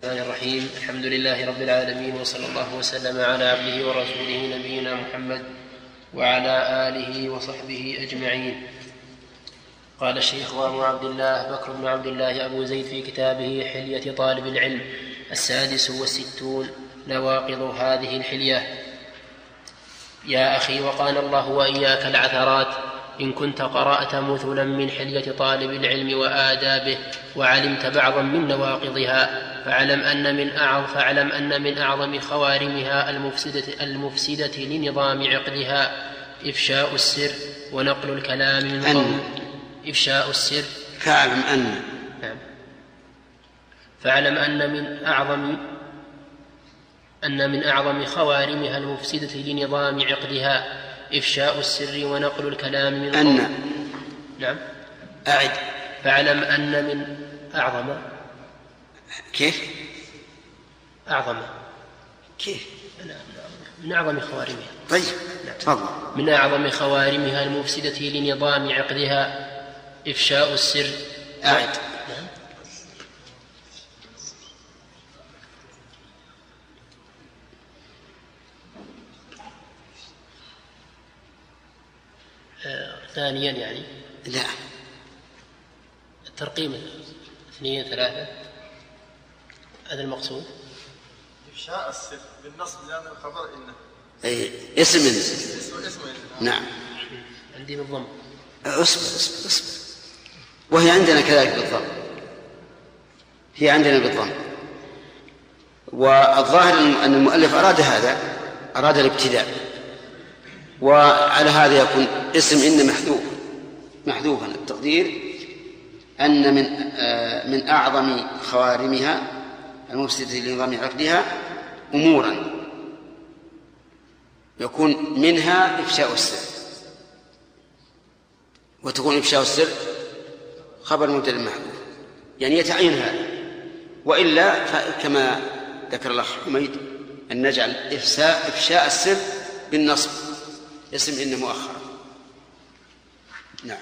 الرحمن الرحيم. الحمد لله رب العالمين، وصلى الله وسلم على عبده ورسوله نبينا محمد وعلى آله وصحبه أجمعين. قال الشيخ أبو عبد الله بكر بن عبد الله أبو زيد في كتابه حلية طالب العلم 66 نواقض هذه الحلية: يا أخي، وقال الله وإياك العثرات، إن كنت قرأت مثلا من حلية طالب العلم وآدابه وعلمت بعضا من نواقضها فاعلم أن من أعظم خوارمها المفسدة لنظام عقدها إفشاء السر ونقل الكلام من قوم. إفشاء السر. فاعلم أن من أعظم خوارمها المفسدة لنظام عقدها إفشاء السر ونقل الكلام من قوم. نعم. أعد. فاعلم أن من أعظم. كيف؟ أعظم. كيف؟ من أعظم خوارمها. طيب. تفضل. من أعظم خوارمها المفسدة لنظام عقدها إفشاء السر. أعد. نعم. ثانيا يعني لا، الترقيم 2 3 هذا المقصود. إفشاء السر بالنصب لأن الخبر إنه اسم. نعم. عندي بالضم. أصبر. وهي عندنا كذلك بالضم. هي عندنا بالضم. والظاهر أن المؤلف أراد الابتداء، وعلى هذا يكون اسم إن محذوفا. التقدير أن من أعظم خوارمها المفسدة لنظام عقدها أمورا يكون منها إفشاء السر، وتكون إفشاء السر خبر مبتدأ محذوف، يعني يتعين هذا. وإلا كما ذكر الأخ حميد أن نجعل إفشاء السر بالنصب اسم إن مؤخرا. نعم.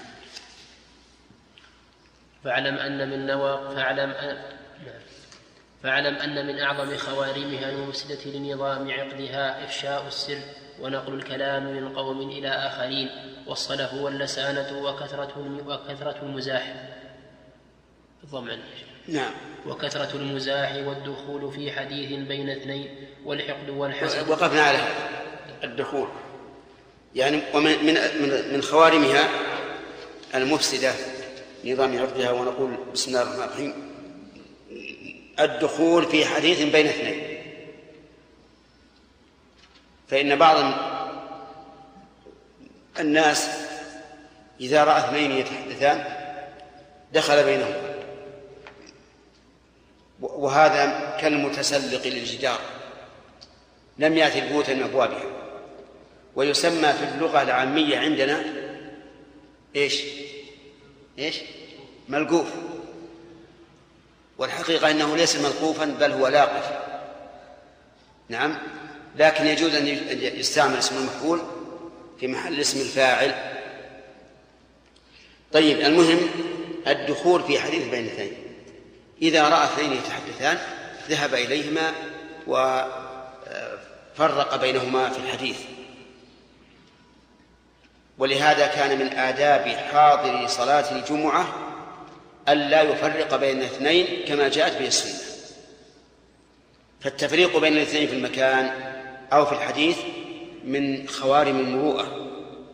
فاعلم أن من أعظم خوارمها المفسدة لنظام عقدها إفشاء السر ونقل الكلام من قوم إلى آخرين، والصلف واللسانة وكثرة المزاح. الضمن. نعم. وكثرة المزاح والدخول في حديث بين اثنين والحقد والحسد. وقفنا على الدخول، يعني من خوارمها المفسدة نظام عقدها. ونقول بسم الله الرحمن الرحيم: الدخول في حديث بين اثنين. فإن بعض الناس إذا رأى اثنين يتحدثان دخل بينهما، وهذا كالمتسلق للجدار لم يأتي البيوت من أبوابها. ويسمى في اللغة العامية عندنا إيش؟ ملقوف. والحقيقة أنه ليس ملقوفا بل هو لاقف. نعم. لكن يجوز أن يستعمل اسم المفعول في محل اسم الفاعل. طيب، المهم الدخول في حديث بين اثنين. إذا رأى اثنين يتحدثان ذهب إليهما وفرق بينهما في الحديث. ولهذا كان من آداب حاضر صلاة الجمعة ألا يفرق بين اثنين كما جاءت به السنة. فالتفريق بين الاثنين في المكان أو في الحديث من خوارم المروءة.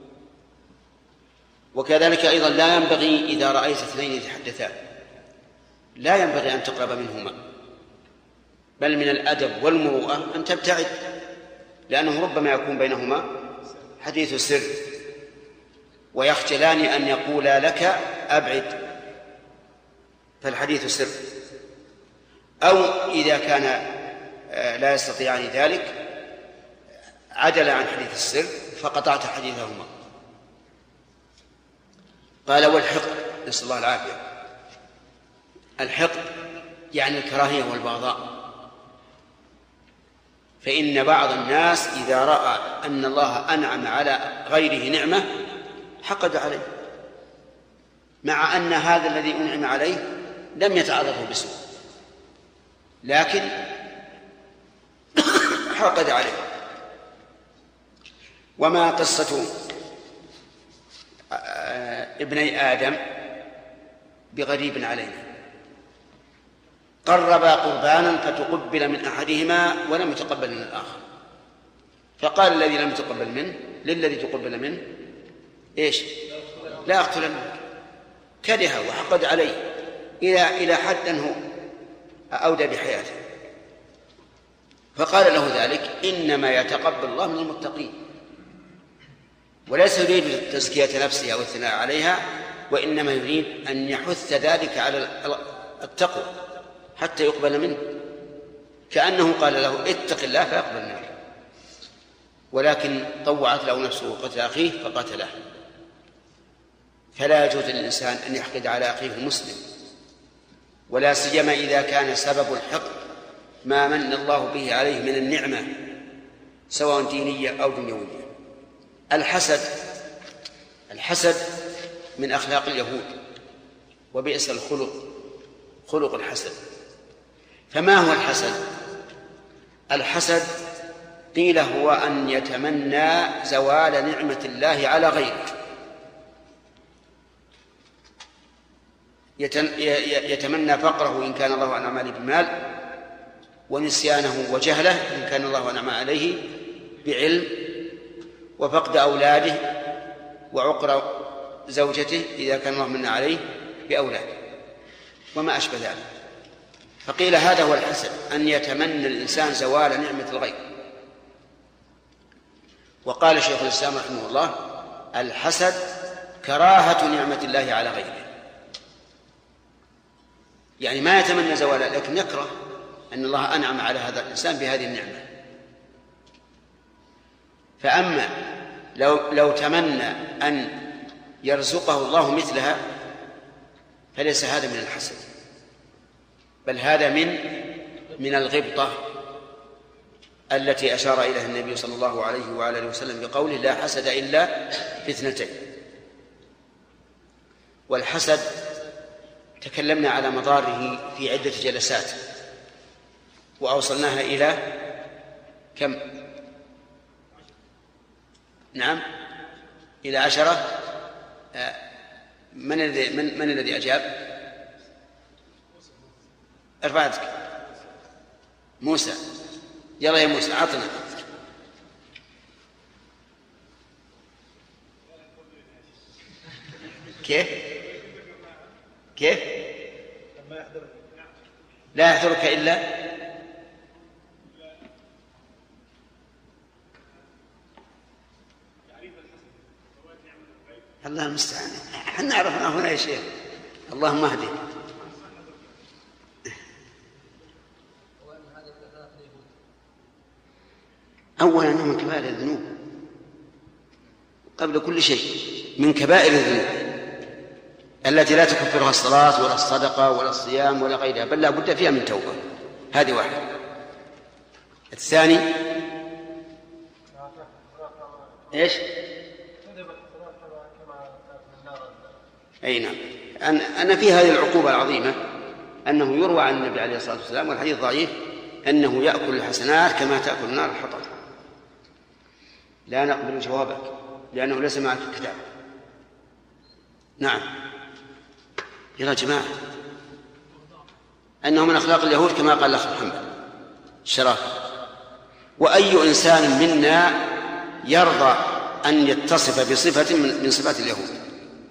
وكذلك أيضا لا ينبغي إذا رأيت اثنين يتحدثان لا ينبغي أن تقرب منهما، بل من الأدب والمروءة أن تبتعد، لأنه ربما يكون بينهما حديث سر ويخجلان أن يقولا لك أبعد، فالحديث سر. أو إذا كان لا يستطيعان ذلك عدل عن حديث السر فقطعت حديثهما. قال: والحقد، نسأل الله العافية. الحقد يعني الكراهية والبغضاء. فإن بعض الناس إذا رأى أن الله أنعم على غيره نعمة حقد عليه، مع أن هذا الذي أنعم عليه لم يتعرضه بسوء، لكن حقد عليه. وما قصة ابني آدم بغريب علينا، قربا قربانا فتقبل من أحدهما ولم يتقبل من الآخر، فقال الذي لم يتقبل منه للذي تقبل منه إيش؟ لا أقتلنك، كره وحقد عليه إلى حد أنه أودى بحياته، فقال له ذلك إنما يتقبل الله من المتقين، وليس يريد تزكية نفسه أو الثناء عليها، وإنما يريد أن يحث ذلك على التقوى حتى يقبل منه، كأنه قال له اتق الله فيقبل منه، ولكن طوعت له نفسه قتل أخيه فقتله. فلا يجوز للإنسان أن يحقد على أخيه المسلم، ولا سيما إذا كان سبب الحقد ما من الله به عليه من النعمة سواء دينية أو دنيوية. الحسد من أخلاق اليهود، وبئس خلق الحسد. فما هو الحسد؟ الحسد قيل هو أن يتمنى زوال نعمة الله على غيره، يتمنى فقره إن كان الله أنعم عليه بمال، ونسيانه وجهله إن كان الله أنعم عليه بعلم، وفقد أولاده وعقر زوجته إذا كان الله من عليه بأولاده وما أشبه ذلك. فقيل هذا هو الحسد، أن يتمنى الإنسان زوال نعمة الغير. وقال شيخ الإسلام رحمه الله الحسد كراهة نعمة الله على غيره، يعني ما يتمنى زوالها لكن يكره أن الله أنعم على هذا الإنسان بهذه النعمة. فأما لو تمنى أن يرزقه الله مثلها فليس هذا من الحسد، بل هذا من الغبطة التي أشار إليها النبي صلى الله عليه وآله وسلم بقوله لا حسد إلا في اثنتين. والحسد تكلمنا على مضاره في عدة جلسات، وأوصلناها إلى كم؟ نعم، إلى 10. من الذي أجاب؟ ارفع يدك. موسى، يلا يا موسى أعطنا. كيف؟ لا يحضرك إلا الله المستعان. احنا نعرف هنا يا شيخ، اللهم اهدنا. أولا أنه من كبائر الذنوب قبل كل شيء، من كبائر الذنوب التي لا تكفرها الصلاة ولا الصدقة ولا الصيام ولا غيرها، بل لا بد فيها من توبة. هذه واحدة. الثاني إيش؟ أي نعم، أن في هذه العقوبة العظيمة أنه يروى عن النبي عليه الصلاة والسلام، والحديث ضعيف، أنه يأكل الحسنات كما تأكل النار الحطب. لا نقبل جوابك لأنه ليس معك الكتاب. نعم يا جماعة، أنه من أخلاق اليهود كما قال الأخ محمد الشرافة. وأي إنسان منا يرضى أن يتصف بصفة من صفات اليهود؟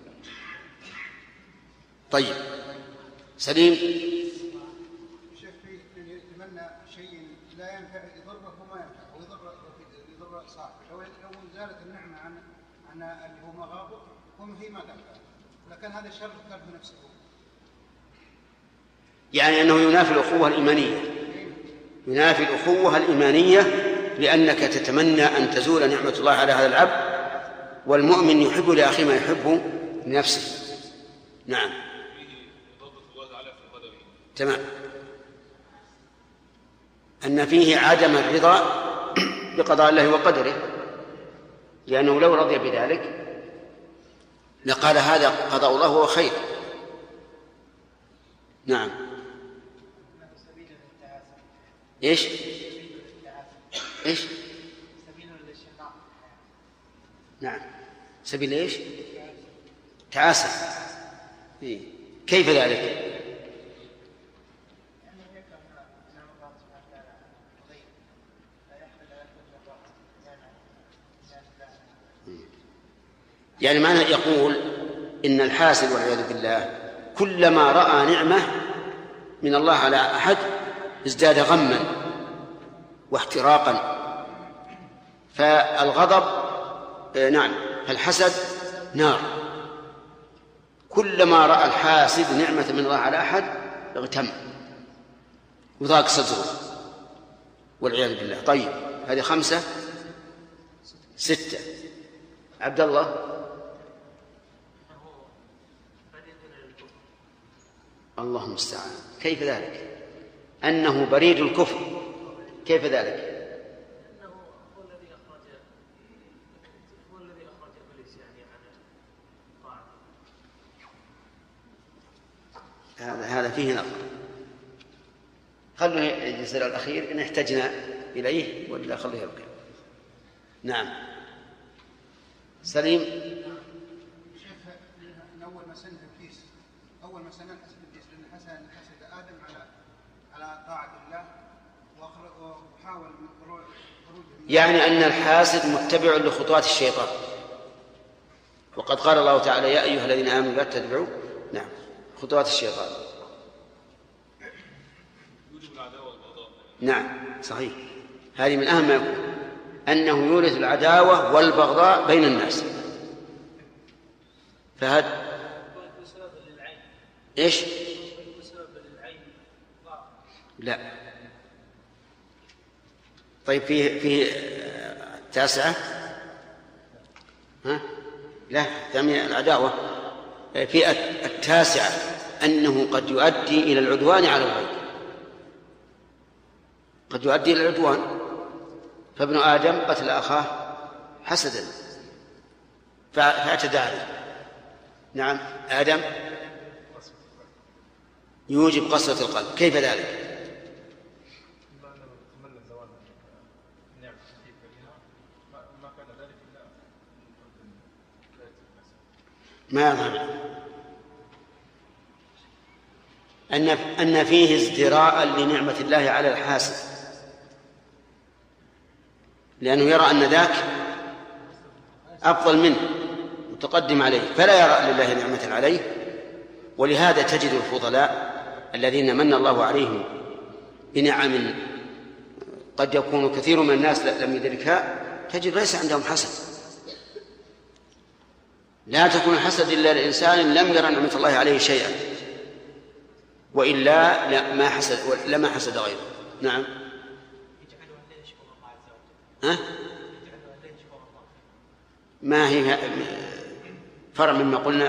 طيب سليم. شيخ يتمنى شيء لا ينفع، يضره وما ينفع، ويضر صاحبه. لو زالت النعمة عن اللي هو مغابه هي ما تنفع، لكن هذا الشر كان بنفسه، يعني أنه ينافي الأخوة الإيمانية، ينافي الأخوة الإيمانية، لأنك تتمنى أن تزول نعمة الله على هذا العبد، والمؤمن يحب لأخيه ما يحب لنفسه. نعم تمام، أن فيه عدم الرضا بقضاء الله وقدره، لأنه لو رضي بذلك لقال هذا قضاء الله هو خير. نعم. إيش؟ إيش؟ نعم، سبيل إيش؟ تعاسة. إيه؟ كيف ذلك؟ يعني معنى يقول إن الحاسد والعياذ بالله كلما رأى نعمة من الله على أحد ازداد غما واحتراقا. فالغضب نعم، فالحسد نار. كلما رأى الحاسد نعمة من الله على أحد اغتم وضاق صدره والعياذ بالله. طيب، هذه 5. 6. عبد الله. الله المستعان. كيف ذلك؟ أنه بريد الكفر. كيف ذلك؟ هذا فيه نظر. خلوه يجلس الأخير إن احتجنا إليه، ولا خلوه يبقى. نعم سليم. شيخ، أول ما سن إبليس، أول ما سن إبليس لأن حسد آدم على طاعة الله وحاول من خروج. يعني أن الحاسد متبع لخطوات الشيطان، وقد قال الله تعالى: يا أيها الذين آمنوا لا تتبعوا نعم خطوات الشيطان. نعم صحيح، هذه من أهم ما يكون، أنه يورث العداوة والبغضاء بين الناس. فهذا إيش؟ لا. طيب فيه 9. ها؟ لا، 8 العداوة. في 9 أنه قد يؤدي إلى العدوان على الغير، قد يؤدي إلى العدوان. فابن آدم قتل أخاه حسدا فاعتدى عليه. نعم آدم يوجب قسوة القلب. كيف ذلك؟ ما يظهر أن فيه ازدراء لنعمة الله على الحاسد، لأنه يرى أن ذاك أفضل منه متقدم عليه، فلا يرى لله نعمة عليه. ولهذا تجد الفضلاء الذين من الله عليهم بنعم قد يكون كثير من الناس لم يدركها، تجد ليس عندهم حسد. لا تكون الحسد إلا لإنسان لم يرى نعمة الله عليه شيئا، وإلا لما حسد غيره. نعم. ما هي فرع مما قلنا؟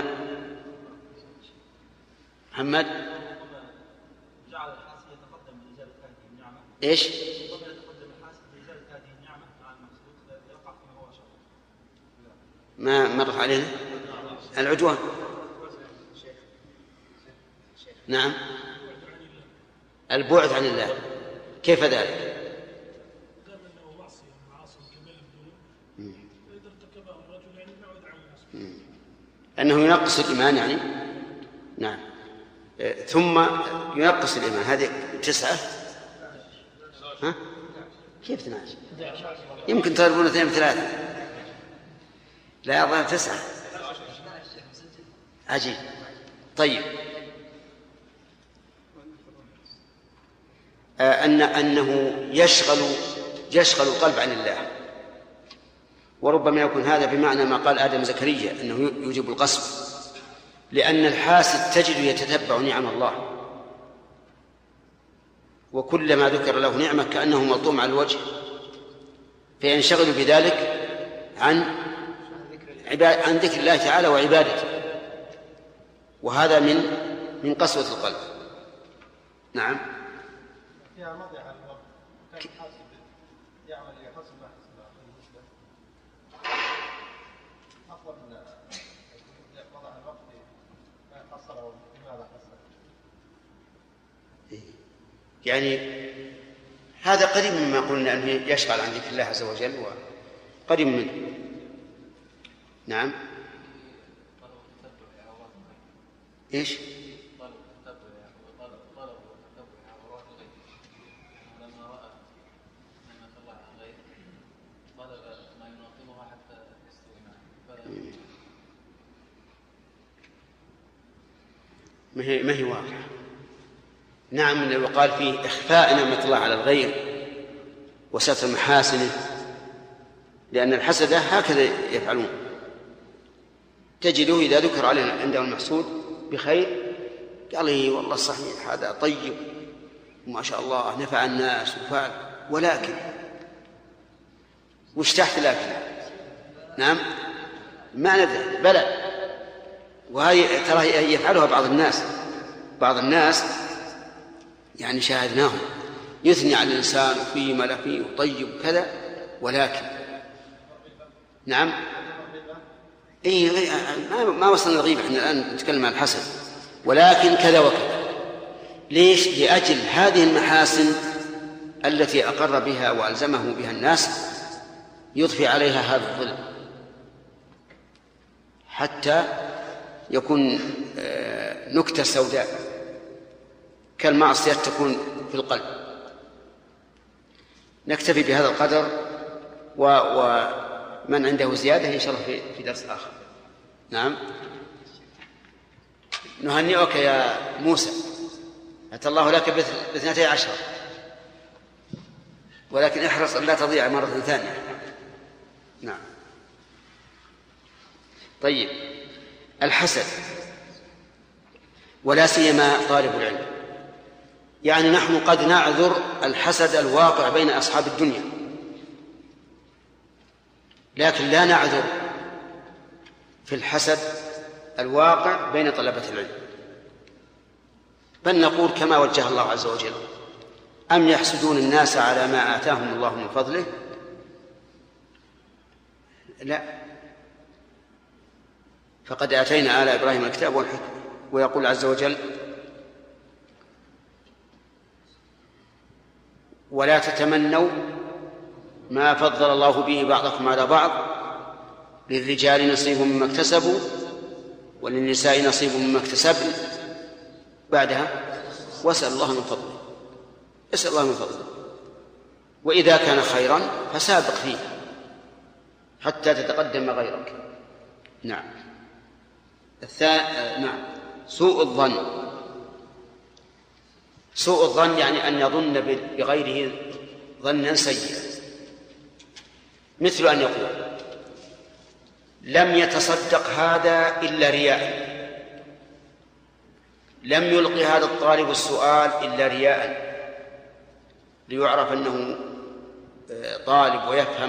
محمد جعل الحاسد يتقدم بإزالة هذه النعمة. إيش؟ يتقدم الحاسد بإزالة هذه النعمة مع المقصود يقع فيما هو شر. ما مرت علينا العدوان. نعم، البعد عن الله. كيف ذلك؟ أنه ينقص الإيمان يعني. نعم. ثم ينقص الإيمان. هذه 9. ها؟ كيف 12؟ يمكن تضربون 2 ب3. لا يظهر 9. عجيب. طيب، أنه يشغل القلب عن الله، وربما يكون هذا بمعنى ما قال آدم زكريا أنه يوجب القسوة، لأن الحاسد تجد يتتبع نعم الله، وكلما ذكر له نعمة كأنه ملطوم على الوجه، فينشغل بذلك عن ذكر الله تعالى وعبادته، وهذا من قسوة القلب. نعم. فيها مضي على الوقت، كان حاسب يعمل يحسب ما حسب المسلم أفضل من وضع الوقت ما حصله لماذا حصل. يعني هذا قريب مما قلنا أنه يشغل عن ذكر الله عز وجل وقريب منه. نعم. إيش؟ ما هي واقعة. نعم، لو قال فيه إخفاء نعمة الله على الغير وستر محاسنه، لأن الحسدة هكذا يفعلون. تجده إذا ذكر عليه عنده المحسود بخير قال لي والله صحيح هذا طيب وما شاء الله نفع الناس وفعل، ولكن وش تحت لكن؟ نعم، ما ندري بلى. وهي ترى يفعلها بعض الناس يعني شاهدناهم يثني على الإنسان وفيه ما لا فيه وطيب وكذا، ولكن نعم ما وصلنا الغيبة، احنا الآن نتكلم عن الحسد، ولكن كذا وكذا. ليش؟ لأجل هذه المحاسن التي أقر بها وألزمه بها الناس يضفي عليها هذا الظلم حتى يكون نكتة سوداء كالمعصية تكون في القلب. نكتفي بهذا القدر، ومن عنده زيادة إن شاء الله في درس آخر. نعم. نهنئك يا موسى، أتى الله لك ب12، ولكن احرص أن لا تضيع مرة ثانية. نعم. طيب، الحسد ولا سيما طالب العلم، يعني نحن قد نعذر الحسد الواقع بين أصحاب الدنيا، لكن لا نعذر في الحسد الواقع بين طلبة العلم، بل نقول كما وجه الله عز وجل: أم يحسدون الناس على ما آتاهم الله من فضله؟ لا، فقد آتينا آل إبراهيم الكتاب والحكمة. ويقول عز وجل: ولا تتمنوا ما فضل الله به بعضكم على بعض، للرجال نصيب مما اكتسبوا وللنساء نصيب مما اكتسبن، بعدها واسأل الله من فضله. اسأل الله من فضله، وإذا كان خيرا فسابق فيه حتى تتقدم غيرك. نعم. نعم. سوء الظن يعني أن يظن بغيره ظنا سيئا، مثل أن يقول: لم يتصدق هذا إلا رياء، لم يلقي هذا الطالب السؤال إلا رياء، ليعرف أنه طالب ويفهم.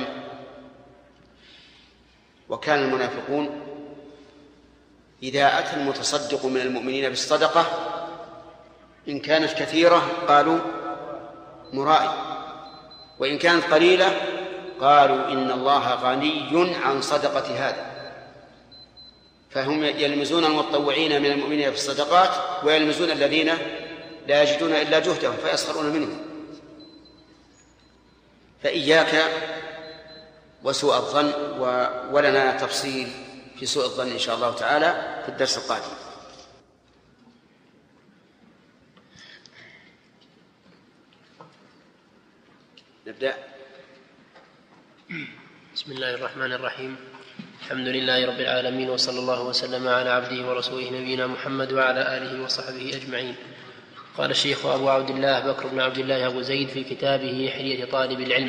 وكان المنافقون إذا أتى المتصدق من المؤمنين بالصدقة إن كانت كثيرة قالوا مرائي، وإن كانت قليلة قالوا إن الله غني عن صدقة هذا. فهم يلمزون المتطوعين من المؤمنين في الصدقات ويلمزون الذين لا يجدون إلا جهدهم فيسخرون منهم. فإياك وسوء الظن، ولنا تفصيل في سوء الظن إن شاء الله تعالى في الدرس القادم. نبدأ. بسم الله الرحمن الرحيم. الحمد لله رب العالمين، وصلى الله وسلم على عبده ورسوله نبينا محمد وعلى آله وصحبه أجمعين. قال الشيخ أبو عبد الله بكر بن عبد الله أبو زيد في كتابه حلية طالب العلم: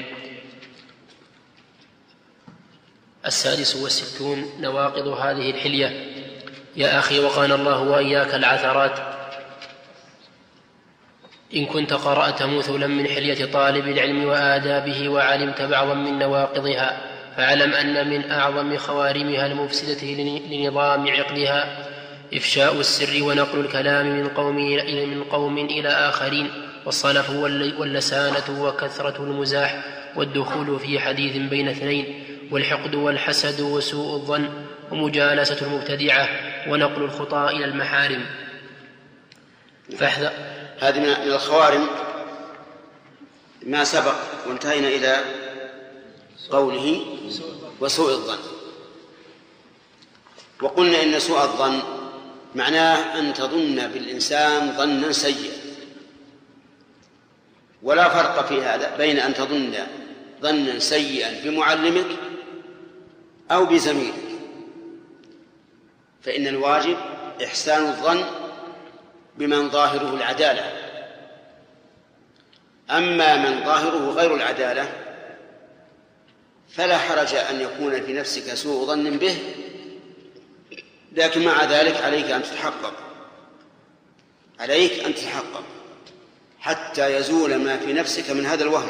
66 نواقض هذه الحلية. يا أخي، وقانا الله وإياك العثرات. إن كنت قرأت مثلا من حلية طالب العلم وآدابه وعلمت بعضا من نواقضها، فاعلم أن من أعظم خوارمها المفسدة لنظام عقلها إفشاء السر ونقل الكلام من قوم إلى آخرين، والصلف واللسانة وكثرة المزاح والدخول في حديث بين اثنين، والحقد والحسد وسوء الظن ومجالسة المبتدعة ونقل الخطى إلى المحارم. هذه من الخوارم ما سبق وانتهينا إلى قوله وسوء الظن. وقلنا إن سوء الظن معناه أن تظن بالإنسان ظنا سيئا، ولا فرق في هذا بين أن تظن ظنا سيئا بمعلمك أو بزميلك، فإن الواجب إحسان الظن بمن ظاهره العدالة. أما من ظاهره غير العدالة فلا حرج أن يكون في نفسك سوء ظن به، لكن مع ذلك عليك أن تتحقق حتى يزول ما في نفسك من هذا الوهم،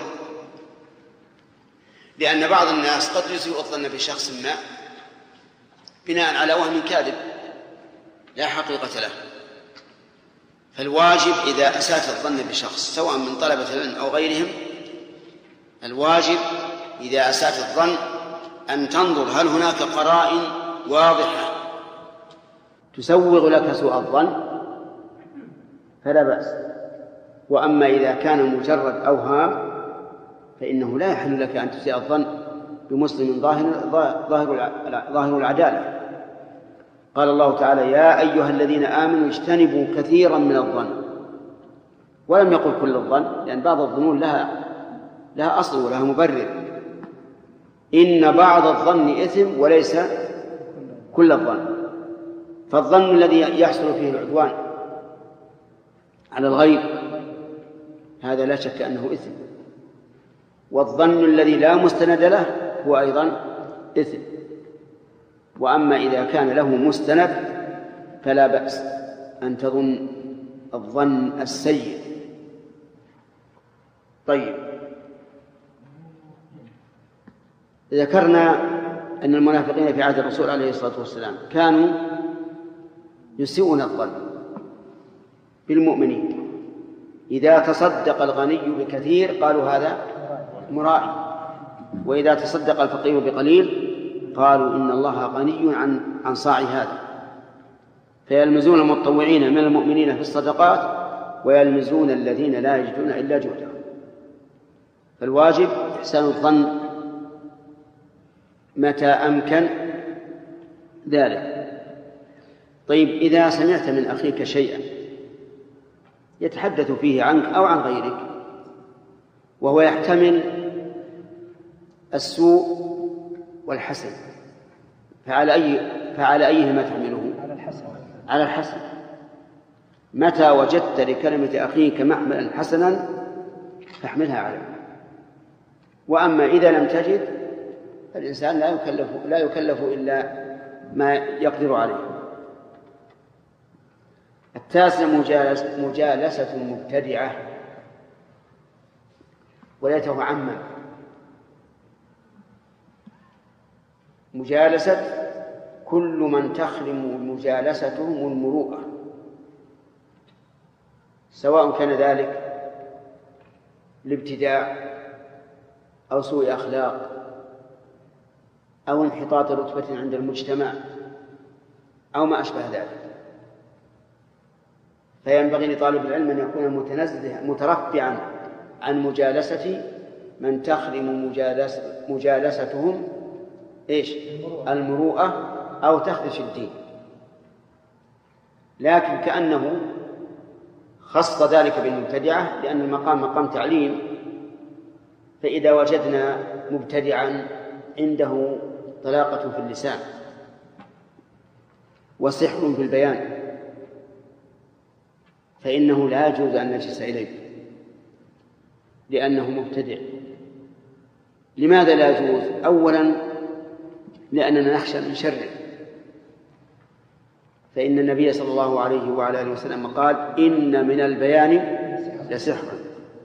لأن بعض الناس قد يسيء الظن بشخص ما بناء على وهم كاذب لا حقيقة له. فالواجب إذا أسأت الظن بشخص سواء من طلبة العلم أو غيرهم، الواجب إذا أسأت الظن أن تنظر هل هناك قرائن واضحة تسوغ لك سوء الظن فلا بأس. وأما إذا كان مجرد أوهام فإنه لا يحل لك أن تسيء الظن بمسلم ظاهر العدالة. قال الله تعالى: يا أيها الذين آمنوا اجتنبوا كثيرا من الظن، ولم يقل كل الظن، لأن بعض الظنون لها أصل ولها مبرر. إن بعض الظن إثم وليس كل الظن. فالظن الذي يحصل فيه العدوان على الغير هذا لا شك أنه إثم، والظن الذي لا مستند له هو أيضا إثم. وأما إذا كان له مستند فلا بأس أن تظن الظن السيء. طيب، ذكرنا أن المنافقين في عهد الرسول عليه الصلاة والسلام كانوا يسيئون الظن بالمؤمنين. إذا تصدق الغني بكثير قالوا هذا مراعي، وإذا تصدق الفقير بقليل قالوا إن الله غني عن صاع هذا، فيلمزون المتطوعين من المؤمنين في الصدقات ويلمزون الذين لا يجدون إلا جهدهم. فالواجب إحسان الظن متى أمكن ذلك. طيب، إذا سمعت من أخيك شيئا يتحدث فيه عنك أو عن غيرك وهو يحتمل السوء والحسن، فعلى أيهما تحمله؟ على الحسن. متى وجدت لكلمة أخيك محملا حسنا فاحملها عليه. وأما إذا لم تجد فالإنسان لا يكلف إلا ما يقدر عليه. التاسع مجالسة المبتدعة، وليته عما مجالسة كل من تخرم مجالستهم المروءة، سواء كان ذلك الابتداع أو سوء أخلاق أو انحطاط رتبة عند المجتمع أو ما أشبه ذلك. فينبغي لطالب العلم أن يكون مترفعا عن مجالسة من تخرم مجالستهم المروءة أو تخدش الدين. لكن كأنه خص ذلك بالمبتدعة لأن المقام مقام تعليم، فإذا وجدنا مبتدعا عنده طلاقة في اللسان وسحر في البيان فإنه لا يجوز أن نجلس إليه لأنه مبتدع. لماذا لا يجوز؟ أولا لأننا نخشى من شره، فإن النبي صلى الله عليه وعلى آله وسلم قال: إن من البيان لسحرا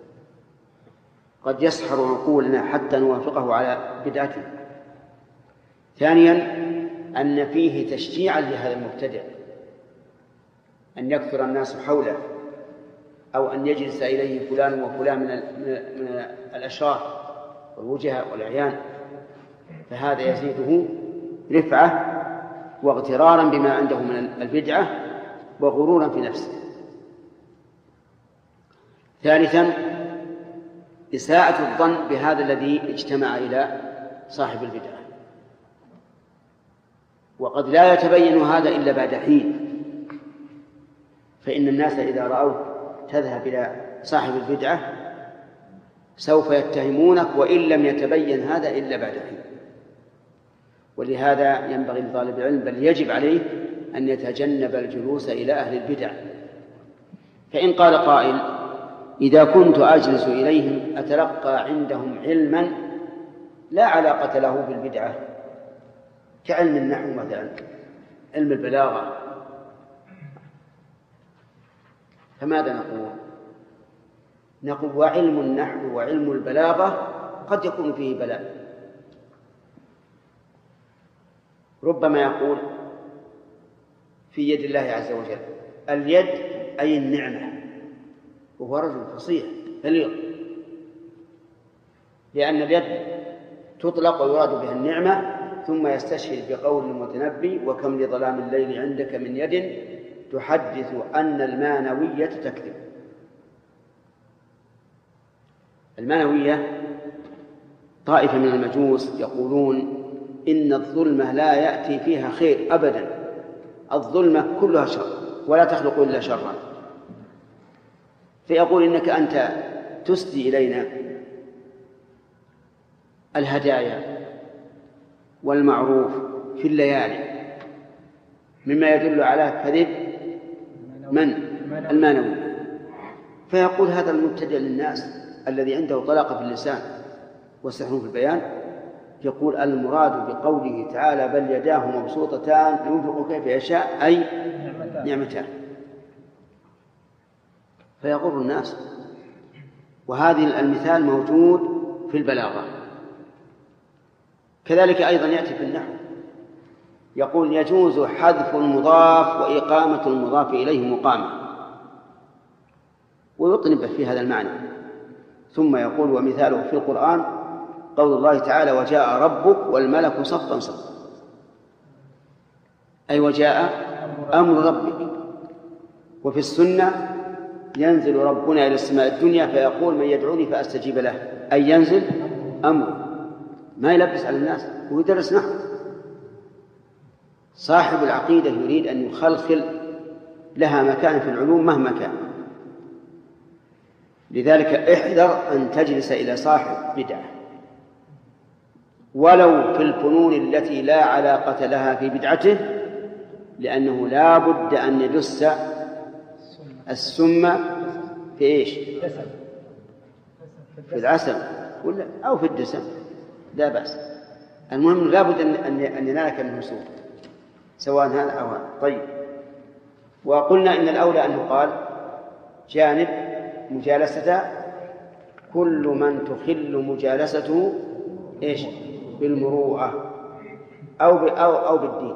قد يسحر عقولنا حتى نوافقه على بدعته. ثانيا أن فيه تشجيعا لهذا المبتدع، أن يكثر الناس حوله أو أن يجلس إليه فلان وفلان من الأشراف والوجهاء والأعيان، فهذا يزيده رفعة واغترارا بما عنده من البدعة وغرورا في نفسه. ثالثا إساءة الظن بهذا الذي اجتمع إلى صاحب البدعة. وقد لا يتبين هذا إلا بعد حين، فإن الناس إذا رأوك تذهب إلى صاحب البدعة سوف يتهمونك وإن لم يتبين هذا إلا بعد حين. ولهذا ينبغي لطالب العلم بل يجب عليه أن يتجنب الجلوس إلى أهل البدع. فإن قال قائل: إذا كنت أجلس إليهم أتلقى عندهم علما لا علاقة له بالبدعة، كعلم النحو مثلا، علم البلاغة، فماذا نقول؟ نقول: وعلم النحو وعلم البلاغة قد يكون فيه بلاء. ربما يقول في يد الله عز وجل، اليد أي النعمة، وهو رجل فصيح بليغ، لأن اليد تطلق ويراد بها النعمة، ثم يستشهد بقول المتنبي: وكم لظلام الليل عندك من يد تحدث أن المانوية تكذب. المانوية طائفة من المجوس يقولون إن الظلمة لا يأتي فيها خير أبدا، الظلمة كلها شر ولا تخلق إلا شرا. فيقول: إنك أنت تسدي إلينا الهدايا والمعروف في الليالي مما يدل على كذب من المانوي. فيقول هذا المبتدع للناس الذي عنده طلاقة في اللسان وسحر في البيان، يقول: المراد بقوله تعالى: بل يداه مبسوطتان ينفق كيف يشاء، أي نعمتان. فيغر الناس. وهذه المثال موجود في البلاغة. كذلك أيضا يأتي في النحو، يقول: يجوز حذف المضاف وإقامة المضاف إليه مقامة، ويطنب في هذا المعنى. ثم يقول: ومثاله في القرآن قول الله تعالى: وجاء ربك والملك صفا صفا، أي وجاء أمر ربك. وفي السنة: ينزل ربنا إلى السماء الدنيا فيقول: من يدعوني فأستجيب له، أي ينزل أمره. ما يلبس على الناس، ويدرس نحو. صاحب العقيدة يريد أن يخلخل لها مكان في العلوم مهما كان. لذلك احذر أن تجلس إلى صاحب بدعة، ولو في الفنون التي لا علاقة لها في بدعته، لأنه لا بد أن يدس السم في إيش؟ في العسل ولا أو في الدسم، لا بأس. المهم لا بد أن ينالك منه سوء، سواء هذا أو هذا. طيب، وقلنا إن الأولى أن يقال جانب مجالسة كل من تخل مجالسته إيش؟ بالمروءة أو بالدين.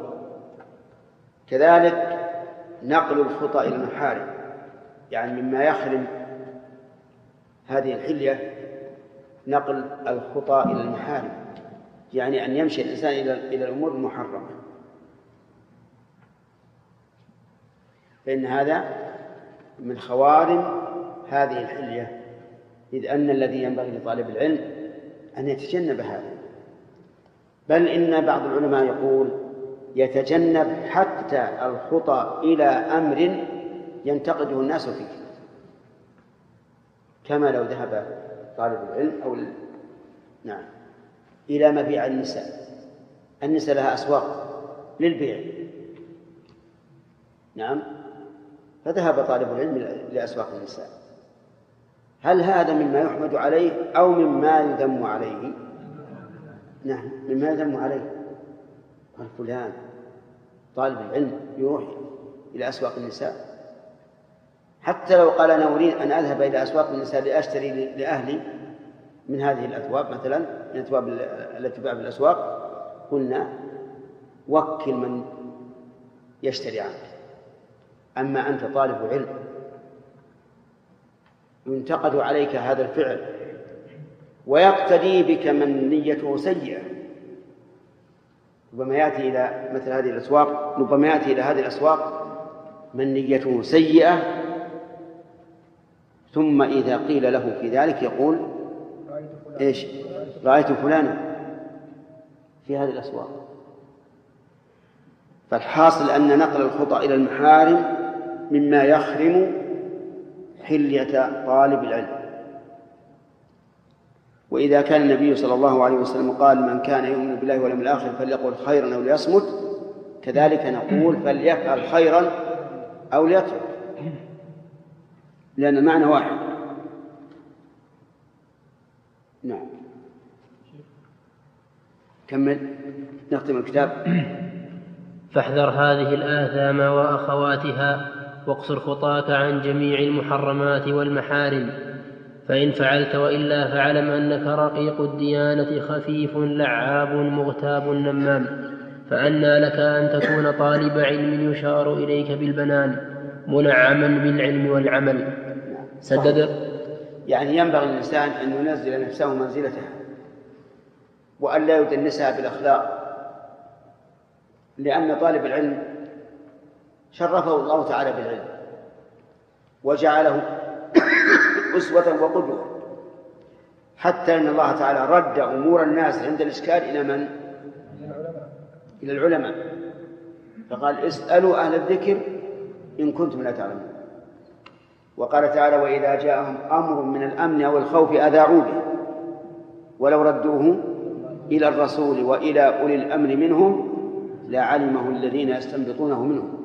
كذلك نقل الخطأ إلى المحارم، يعني مما يخرم هذه الحلية نقل الخطأ إلى المحارم، يعني أن يمشي الإنسان إلى الأمور المحرمة، فإن هذا من خوارم هذه الحلية، إذ أن الذي ينبغي لطالب العلم أن يتجنب هذا. بل إن بعض العلماء يقول: يتجنب حتى الخطأ إلى أمر ينتقده الناس فيه، كما لو ذهب طالب العلم نعم إلى مبيع النساء لها أسواق للبيع، نعم، فذهب طالب العلم لأسواق النساء. هل هذا مما يحمد عليه أو مما يذم عليه؟ نعم، مما يذم عليه. قال: فلان طالب العلم يروح إلى أسواق النساء، حتى لو قال: أنا أريد أن أذهب إلى أسواق النساء لأشتري لأهلي من هذه الأثواب مثلا، من الأثواب التي تباع بالأسواق، قلنا: وكل من يشتري عنك. أما أنت طالب علم ينتقد عليك هذا الفعل ويقتدي بك من نيته سيئة، ربما يأتي إلى مثل هذه الأسواق، ربما يأتي إلى هذه الأسواق من نيته سيئة، ثم إذا قيل له في ذلك يقول: إيش؟ رأيت فلانا في هذه الأسواق. فالحاصل أن نقل الخطأ إلى المحارم مما يخرم حلية طالب العلم. وإذا كان النبي صلى الله عليه وسلم قال من كان يؤمن بالله واليوم الآخر فليقل خيرا أو ليصمت، كذلك نقول فليفعل خيرا أو ليترك، لأن المعنى واحد. نعم، كمل نختم الكتاب. فاحذر هذه الآثام وأخواتها واقصر خطاك عن جميع المحرمات والمحارم، فإن فعلت وإلا فاعلم أنك رقيق الديانة خفيف لعاب مغتاب نمام، فأنى لك أن تكون طالب علم يشار إليك بالبنان منعما بالعلم والعمل. سدد. يعني ينبغي للإنسان أن ينزل نفسه منزلتها وأن لا يدنسها بالأخلاق، لأن طالب العلم شرفه الله تعالى بالعلم وجعله أسوة وقدوة، حتى أن الله تعالى رد أمور الناس عند الإشكال إلى من؟ إلى العلماء، فقال اسألوا أهل الذكر إن كنتم لا تعلمون. وقال تعالى وإذا جاءهم أمر من الأمن أو الخوف أذاعوا به ولو ردوه إلى الرسول وإلى أولي الأمر منهم لعلمه الذين يستنبطونه منهم.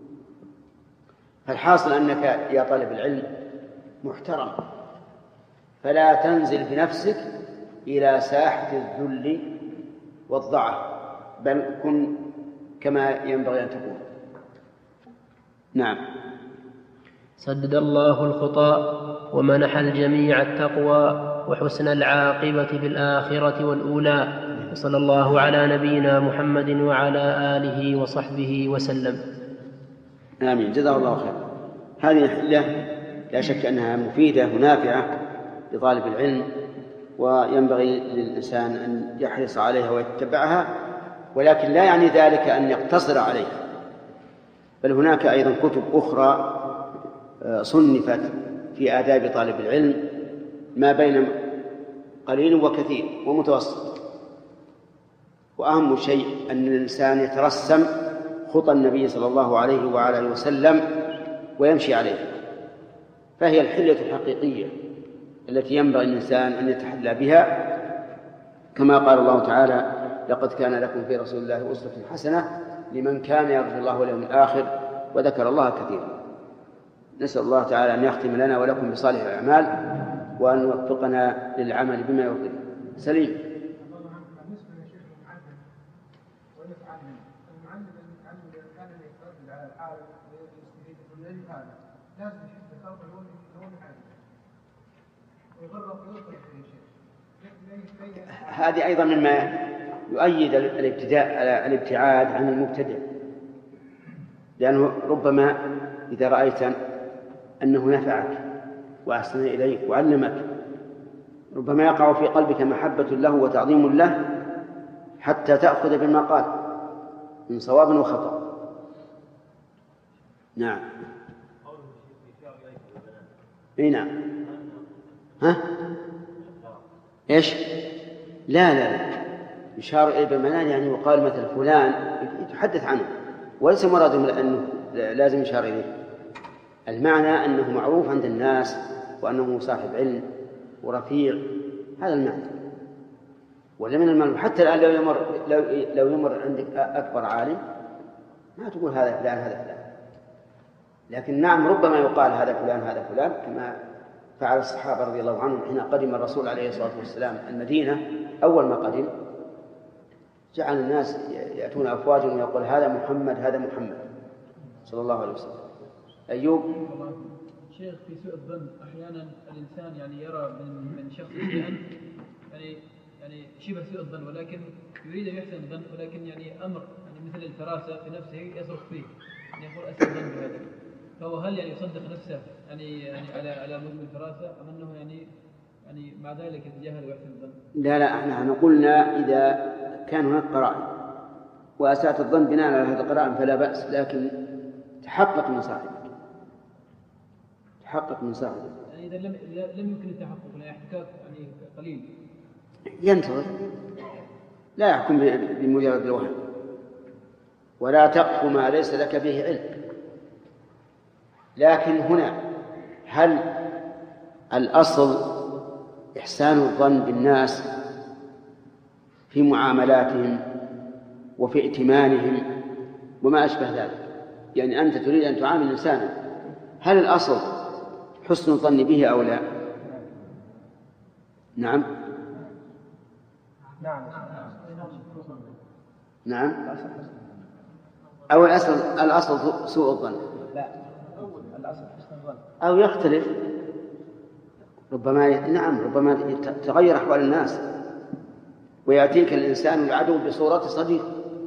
فالحاصل أنك يا طالب العلم محترم، فلا تنزل بنفسك إلى ساحة الذل والضعف، بل كن كما ينبغي أن تكون. نعم. سدد الله الخطأ ومنح الجميع التقوى وحسن العاقبة في الآخرة والأولى، وصلى الله على نبينا محمد وعلى آله وصحبه وسلم. آمين. جزاه الله خير. هذه الحلة لا شك أنها مفيدة ونافعة لطالب العلم، وينبغي للإنسان أن يحرص عليها ويتبعها، ولكن لا يعني ذلك أن يقتصر عليها، بل هناك أيضا كتب أخرى صنفت في آداب طالب العلم ما بين قليل وكثير ومتوسط. وأهم شيء أن الإنسان يترسم خطى النبي صلى الله عليه وعلى آله وسلم ويمشي عليها، فهي الحلة الحقيقية التي ينبغي الإنسان أن يتحلى بها، كما قال الله تعالى لقد كان لكم في رسول الله أسوة حسنة لمن كان يرجو الله واليوم الآخر وذكر الله كثيرا. نسأل الله تعالى أن يختم لنا ولكم بصالح الأعمال وأن يوفقنا للعمل بما يرضيه. سليم. بالنسبه للشيخ المعلم ويفعل المعلم إذا كان يتردد على العالم ويستفيد من العلم هذا لازم يحب خلق لون العلم ويغرق في شيء. هذه أيضا مما يؤيد الابتعاد عن المبتدع، لأنه ربما إذا رأيت أنه نفعك وأحسن إليك وعلمك ربما يقع في قلبك محبة له وتعظيم له حتى تأخذ بما قال من صواب وخطأ. نعم. اي نعم. ها ايش؟ لا يشار الى بالبنان، يعني يقال مثل فلان يتحدث عنه وليس مراده انه لازم يشار اليه، المعنى انه معروف عند الناس وانه صاحب علم ورفيع، هذا المعنى. ولا من المعلوم حتى الان لو يمر عندك اكبر عالم ما تقول هذا فلان هذا فلان، لكن نعم ربما يقال هذا فلان هذا فلان، كما فعل الصحابة رضي الله عنهم حين قدم الرسول عليه الصلاة والسلام المدينة. أول ما قدم جعل الناس يأتون أفواجا ويقول هذا محمد هذا محمد صلى الله عليه وسلم. أيوب. شيخ، في سوء الظن أحيانا الإنسان يعني يرى من شخص شيئا يعني شبه سوء الظن، ولكن يريد أن يحسن الظن، ولكن يعني أمر يعني مثل الفراسة في نفسه يصرخ فيه، يعني يقول أسوء الظن بهذا، فهو هل يعني يصدق نفسه يعني على مذموم الفراسة، أم أنه يعني مع ذلك يتجاهل ويحسن الظن؟ لا احنا قلنا إذا كان هناك قرائن وأساءت الظن بناء على هذا القرائن فلا بأس، لكن تحقق من صاحبك، يعني إذا لم يمكن التحقق، لا احتكاك يعني قليل، ينتظر، لا يحكم بمجرد الوهم. ولا تقف ما ليس لك به علم. لكن هنا هل الأصل إحسان الظن بالناس في معاملاتهم وفي ائتمانهم وما أشبه ذلك؟ يعني أنت تريد أن تعامل إنسانا، هل الأصل حسن الظن به أو لا؟ نعم نعم. أو الأصل سوء الظن؟ لا، الأصل حسن الظن. أو يختلف، ربما تغير أحوال الناس ويأتيك الإنسان العدو بصورة صديق.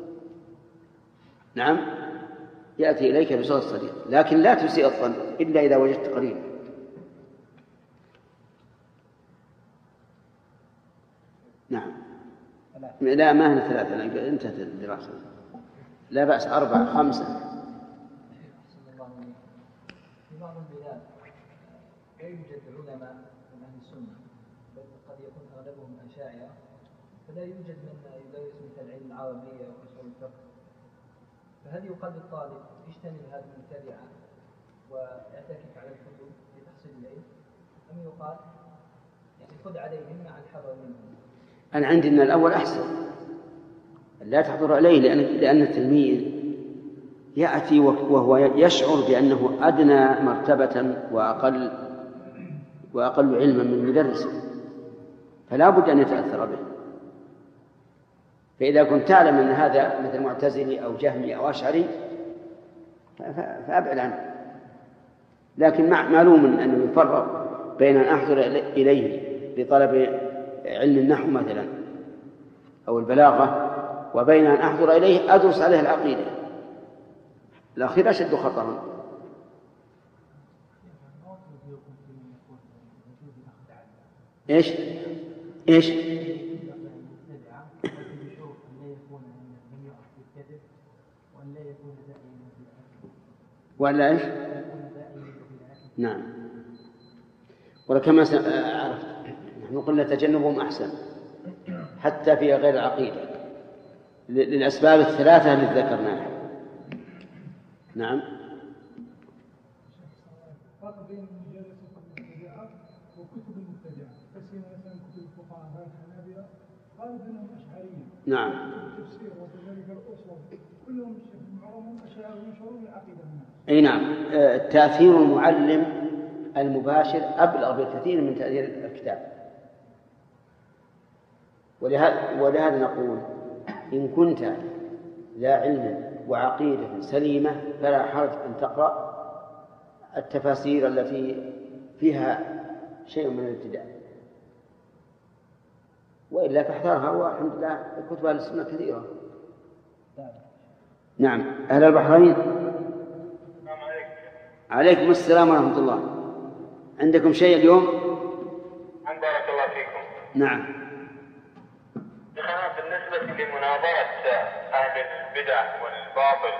نعم، يأتي إليك بصورة صديق، لكن لا تسيء الظن إلا إذا وجدت قريب. نعم. لا، ما هنا 3، انتهت الدراسة. لا بأس 4 5. في بعض البلاد لا يوجد علماء من أهل السنة، بل قد يكون أغلبهم أشاعرة، فلا يوجد من يدرس مثل العلم العربية وأصول الفقه. فهل يقال للطالب اجتنب هذه المبتدعة واعتكف على الكتب لتحصيل العلم، أم يقال يعني خذ عليهم مع الحذر منهم؟ أنا عندي أن الأول أحسن، لا تحضر عليه، لأن التلميذ يأتي وهو يشعر بأنه أدنى مرتبة وأقل علما من مدرسه، فلا بد أن يتأثر به. فإذا كنت تعلم أن هذا مثل معتزلي أو جهمي أو أشعري فأبعد عنه. لكن معلوم أنه يفرق بين أن أحضر إليه لطلب علم النحو مثلا أو البلاغة، وبين أن أحضر إليه أدرس عليه العقيدة. الأخير أشد خطرا. إيش؟ ولا إيش؟ نعم. ولكما عرفت نحن قلنا تجنبهم أحسن حتى في غير العقيدة للأسباب الثلاثة التي ذكرناها. نعم. فرق بين مجالسة المبتدعة وكتب المبتدعة، فسيما مثلا كتب الفقهاء الحنابلة قالوا بأنهم أشعريين. نعم. التفسير وكذلك الأصول كلهم معظمهم أشاعرة ومشهورون العقيدة منهم. أي نعم. تأثير المعلم المباشر أبلغ بكثير من تأثير الكتاب. ولهذا نقول إن كنت لا علم وعقيدة سليمة فلا حرج أن تقرأ التفاسير التي فيها شيء من الابتداع، وإلا فاحذرها. والحمد لله كتب أهل السنة كثيرة. نعم. أهل البحرين. عليكم السلام ورحمة الله. عندكم شيء اليوم؟ بارك الله فيكم. نعم. بالنسبة لمناظرة أهل البدع والباطل،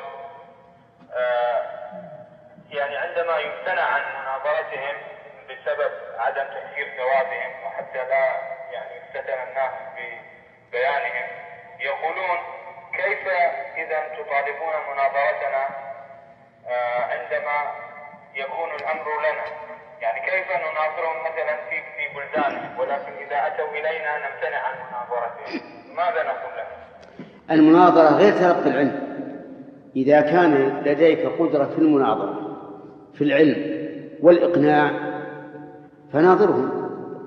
يعني عندما يمتنع عن مناظرتهم بسبب عدم تكفير ثوابهم وحتى لا يعني يفتتن الناس ببيانهم، يقولون كيف إذا تطالبون مناظرتنا عندما يكون الأمر لنا؟ يعني كيف نناظرهم مثلا في بلدانهم، ولكن إذا أتوا إلينا نمتنع عن مناظرتهم، ماذا نقول لهم؟ المناظرة غير تلقي العلم. إذا كان لديك قدرة في المناظرة في العلم والإقناع فناظرهم.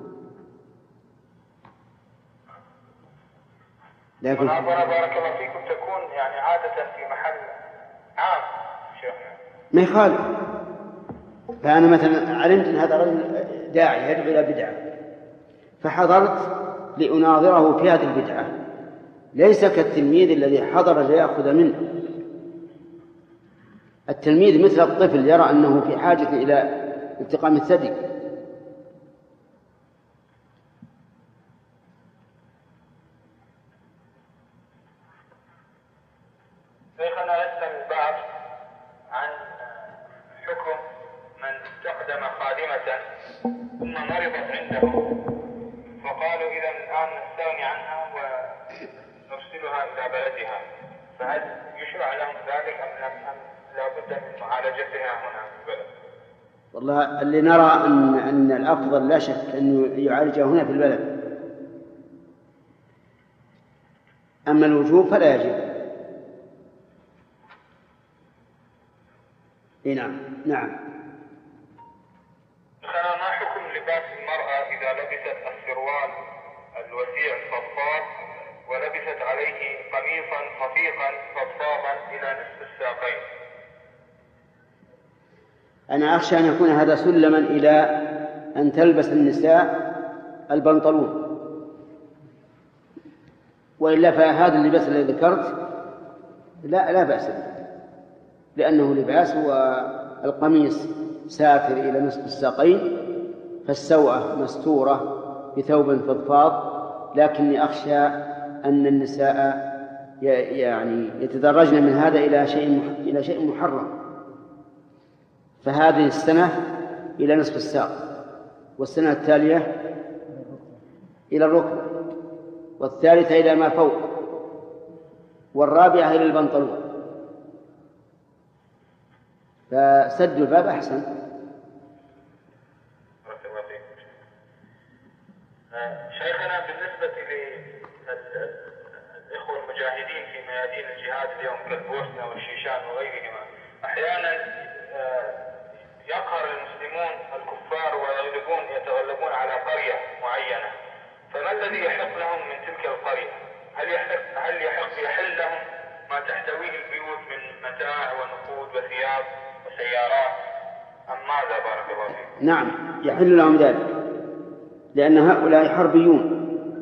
لكن المناظرة بارك الله فيكم تكون يعني عادة في محل عام شيخنا، ما يخالف. فأنا مثلا علمت أن هذا رجل داعي يدعو إلى بدعة فحضرت لأناظره في هذه البدعة، ليس كالتلميذ الذي حضر ليأخذ منه. التلميذ مثل الطفل يرى أنه في حاجة إلى التقام الثدي. شيخنا يسأل البعض عن حكم من استخدم خادمة ثم مرضت عنده، فقالوا إذا الآن نستغني عنها ونرسلها إلى بلدها، فهل يشرع لهم ذلك أم لا بد من معالجتها هنا في البلد؟ والله اللي نرى أن الأفضل لا شك أن يعالجها هنا في البلد، أما الوجوب فلا يجب. نعم. ما حكم لباس المرأة إذا لبست السروال الوسيع الفضفاض ولبست عليه قميصا خفيفا فضفاضا إلى نصف الساقين؟ أنا أخشى أن يكون هذا سلما إلى أن تلبس النساء البنطلون، وإلا فهذا اللباس الذي ذكرت لا بأس به، لأنه لباس والقميص سافر إلى نصف الساقين، فالسوءة مستورة بثوب فضفاض، لكني أخشى أن النساء يعني يتدرجن من هذا إلى شيء محرم. فهذه السنة إلى نصف الساق، والسنة التالية إلى الركبة، والثالثة إلى ما فوق، والرابعة إلى البنطلون، فسد الباب أحسن. شيخنا، بالنسبة للإخوة المجاهدين في ميادين الجهاد اليوم كالبوسنة والشيشان وغيرهما، أحيانا يقهر المسلمون الكفار يتغلبون على قرية معينة، فما الذي يحق لهم من تلك القرية؟ هل يحل لهم ما تحتويه البيوت من متاع ونقود وثياب وسيارات أم ماذا؟ بارك الله فيكم. نعم، يحل لهم ذلك، لأن هؤلاء حربيون،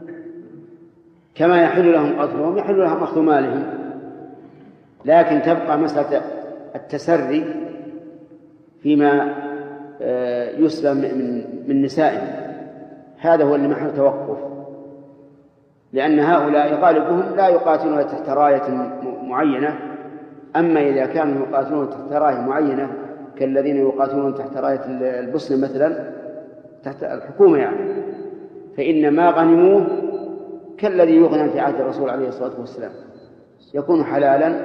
كما يحل لهم قتلهم يحل لهم أخذ مالهم، لكن تبقى مسألة التسري فيما يسلم من نسائهم، هذا هو اللي محل توقف، لأن هؤلاء غالبهم لا يقاتلون تحت راية معينة، أما إذا كانوا يقاتلون تحت راية معينة كالذين يقاتلون تحت راية البوسنة مثلا، تحت الحكومة يعني، فإن ما غنموه كالذي يغنم في عهد الرسول عليه الصلاة والسلام، يكون حلالا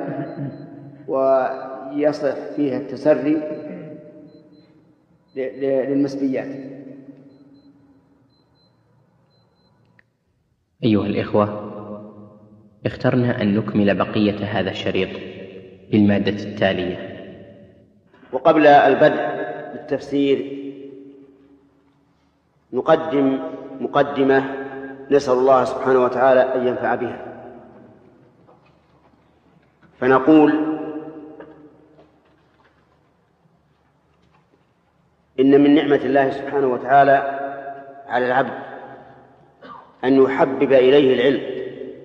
ويصح فيها التسري للمسبيات. أيها الإخوة، اخترنا أن نكمل بقية هذا الشريط بالمادة التالية. وقبل البدء بالتفسير نقدم مقدمة نسأل الله سبحانه وتعالى أن ينفع بها. فنقول إن من نعمة الله سبحانه وتعالى على العبد أن يحبب إليه العلم،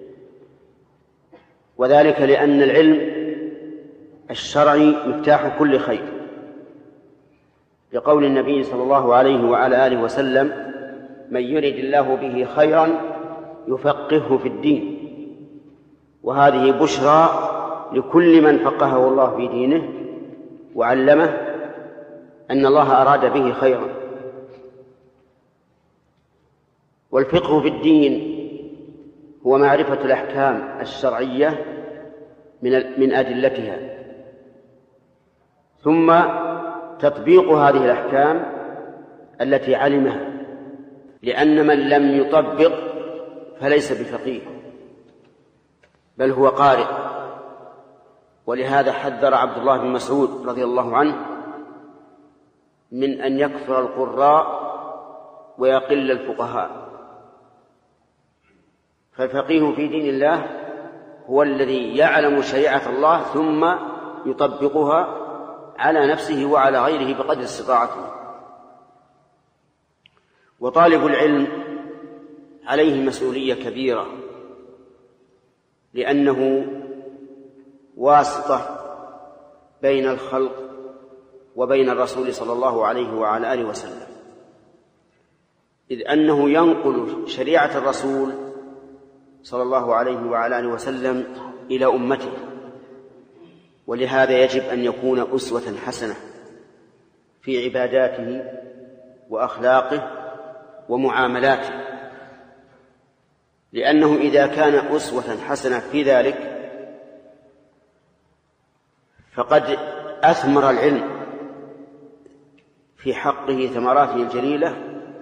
وذلك لأن العلم الشرعي مفتاح كل خير، لقول النبي صلى الله عليه وعلى آله وسلم: من يرد الله به خيرا يفقهه في الدين. وهذه بشرى لكل من فقهه الله في دينه وعلمه أن الله أراد به خيرا. والفقه في الدين هو معرفة الأحكام الشرعية من أدلتها، ثم تطبيق هذه الأحكام التي علمها، لأن من لم يطبق فليس بفقيه بل هو قارئ. ولهذا حذر عبد الله بن مسعود رضي الله عنه من أن يكثر القراء ويقل الفقهاء. فالفقيه في دين الله هو الذي يعلم شريعة الله ثم يطبقها على نفسه وعلى غيره بقدر استطاعته. وطالب العلم عليه مسؤولية كبيرة، لأنه واسطة بين الخلق وبين الرسول صلى الله عليه وعلى آله وسلم، إذ أنه ينقل شريعة الرسول صلى الله عليه وعلى آله وسلم إلى أمته. ولهذا يجب أن يكون أسوة حسنة في عباداته وأخلاقه ومعاملاته. لأنه إذا كان أسوة حسنة في ذلك فقد أثمر العلم في حقه ثمراته الجليلة،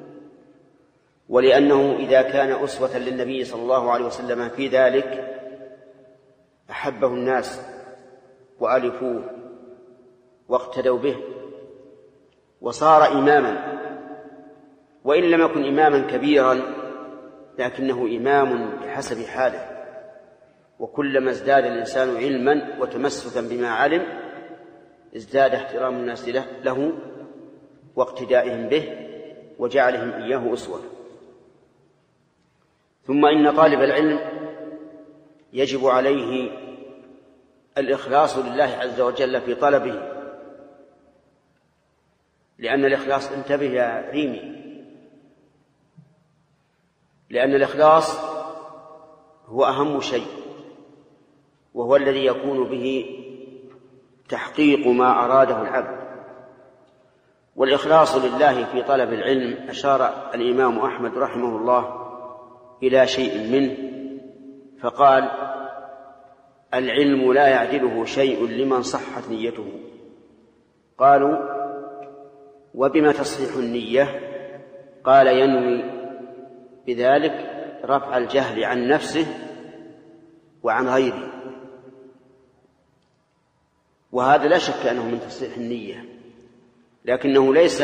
ولأنه إذا كان أسوة للنبي صلى الله عليه وسلم في ذلك أحبه الناس وألفوه واقتدوا به وصار إماما، وإن لم يكن إماما كبيرا لكنه إمام بحسب حاله، وكلما ازداد الإنسان علما وتمسكا بما علم ازداد احترام الناس له واقتدائهم به وجعلهم إياه أسوة. ثم إن طالب العلم يجب عليه الإخلاص لله عز وجل في طلبه، لأن الإخلاص، انتبه يا ريمي، لأن الإخلاص هو أهم شيء، وهو الذي يكون به تحقيق ما أراده العبد. والإخلاص لله في طلب العلم أشار الإمام أحمد رحمه الله إلى شيء منه فقال: العلم لا يعدله شيء لمن صحت نيته. قالوا: وبما تصحيح النية؟ قال: ينوي بذلك رفع الجهل عن نفسه وعن غيره. وهذا لا شك أنه من تصحيح النية، لكنه ليس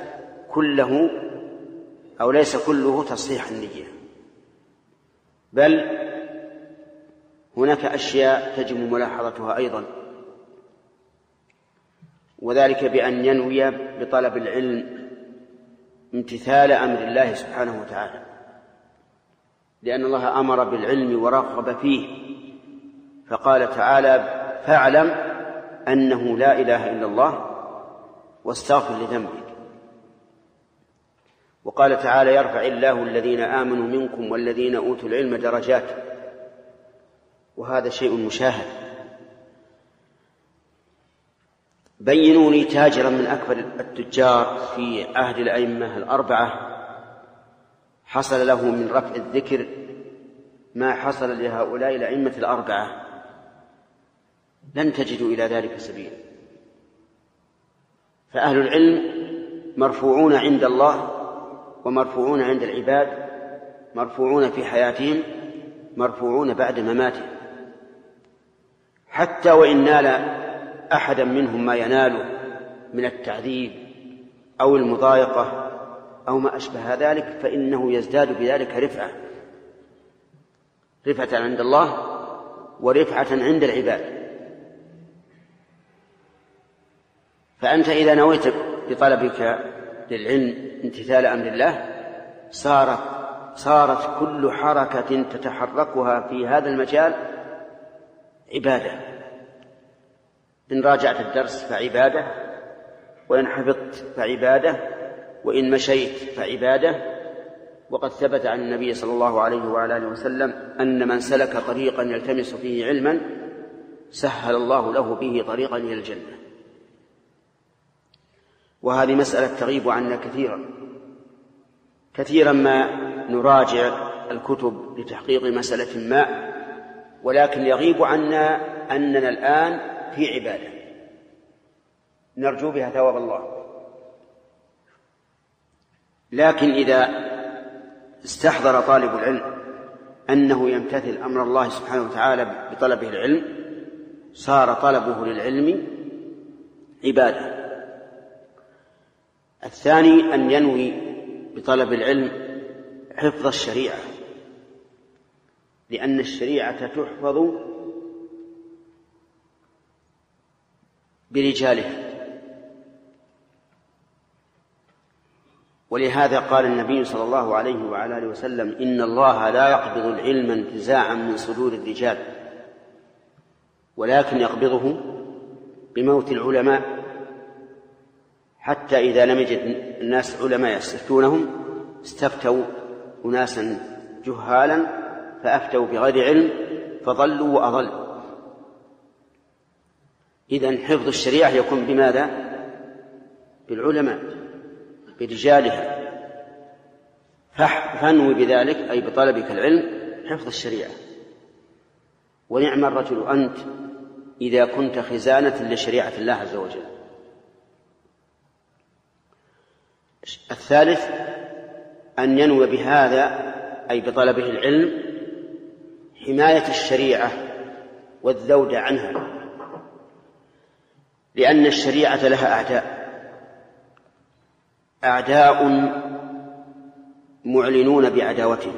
كله تصحيح النية، بل هناك أشياء تجب ملاحظتها أيضا، وذلك بأن ينوي بطلب العلم امتثال أمر الله سبحانه وتعالى، لأن الله أمر بالعلم ورغب فيه، فقال تعالى: فاعلم أنه لا إله إلا الله واستغفر لذنبك. وقال تعالى: يرفع الله الذين آمنوا منكم والذين أوتوا العلم درجات. وهذا شيء مشاهد. بينوا لي تاجرا من أكبر التجار في عهد الأئمة الأربعة حصل له من رفع الذكر ما حصل لهؤلاء الأئمة الأربعة، لن تجدوا إلى ذلك سبيلا. فأهل العلم مرفوعون عند الله ومرفوعون عند العباد، مرفوعون في حياتهم، مرفوعون بعد مماتهم. حتى وإن نال أحدا منهم ما يناله من التعذيب أو المضايقة أو ما أشبه ذلك فإنه يزداد بذلك رفعة عند الله ورفعة عند العباد. فأنت إذا نويت بطلبك للعلم امتثال أمر الله صارت كل حركة تتحركها في هذا المجال عبادة. إن راجعت الدرس فعبادة، وإن حفظت فعبادة، وإن مشيت فعبادة. وقد ثبت عن النبي صلى الله عليه وعلى آله وسلم أن من سلك طريقا يلتمس فيه علما سهل الله له به طريقا إلى الجنة. وهذه مسألة تغيب عنا كثيرا ما نراجع الكتب لتحقيق مسألة ما، ولكن يغيب عنا أننا الآن في عبادة نرجو بها ثواب الله. لكن إذا استحضر طالب العلم أنه يمتثل أمر الله سبحانه وتعالى بطلبه العلم صار طلبه للعلم عبادة. الثاني أن ينوي بطلب العلم حفظ الشريعة، لأن الشريعة تحفظ برجالها. ولهذا قال النبي صلى الله عليه وعلى آله وسلم: إن الله لا يقبض العلم انتزاعا من صدور الرجال، ولكن يقبضه بموت العلماء، حتى إذا لم يجد الناس علماء يستفتونهم استفتوا أناسا جهالا فأفتوا بغير علم فضلوا وأضلوا. إذن حفظ الشريعة يكون بماذا؟ بالعلماء، برجالها. فانوي بذلك أي بطلبك العلم حفظ الشريعة. ونعم الرجل أنت إذا كنت خزانة لشريعة الله عز وجل. الثالث أن ينوي بهذا أي بطلبه العلم حماية الشريعة والذود عنها، لأن الشريعة لها أعداء معلنون بعداوته،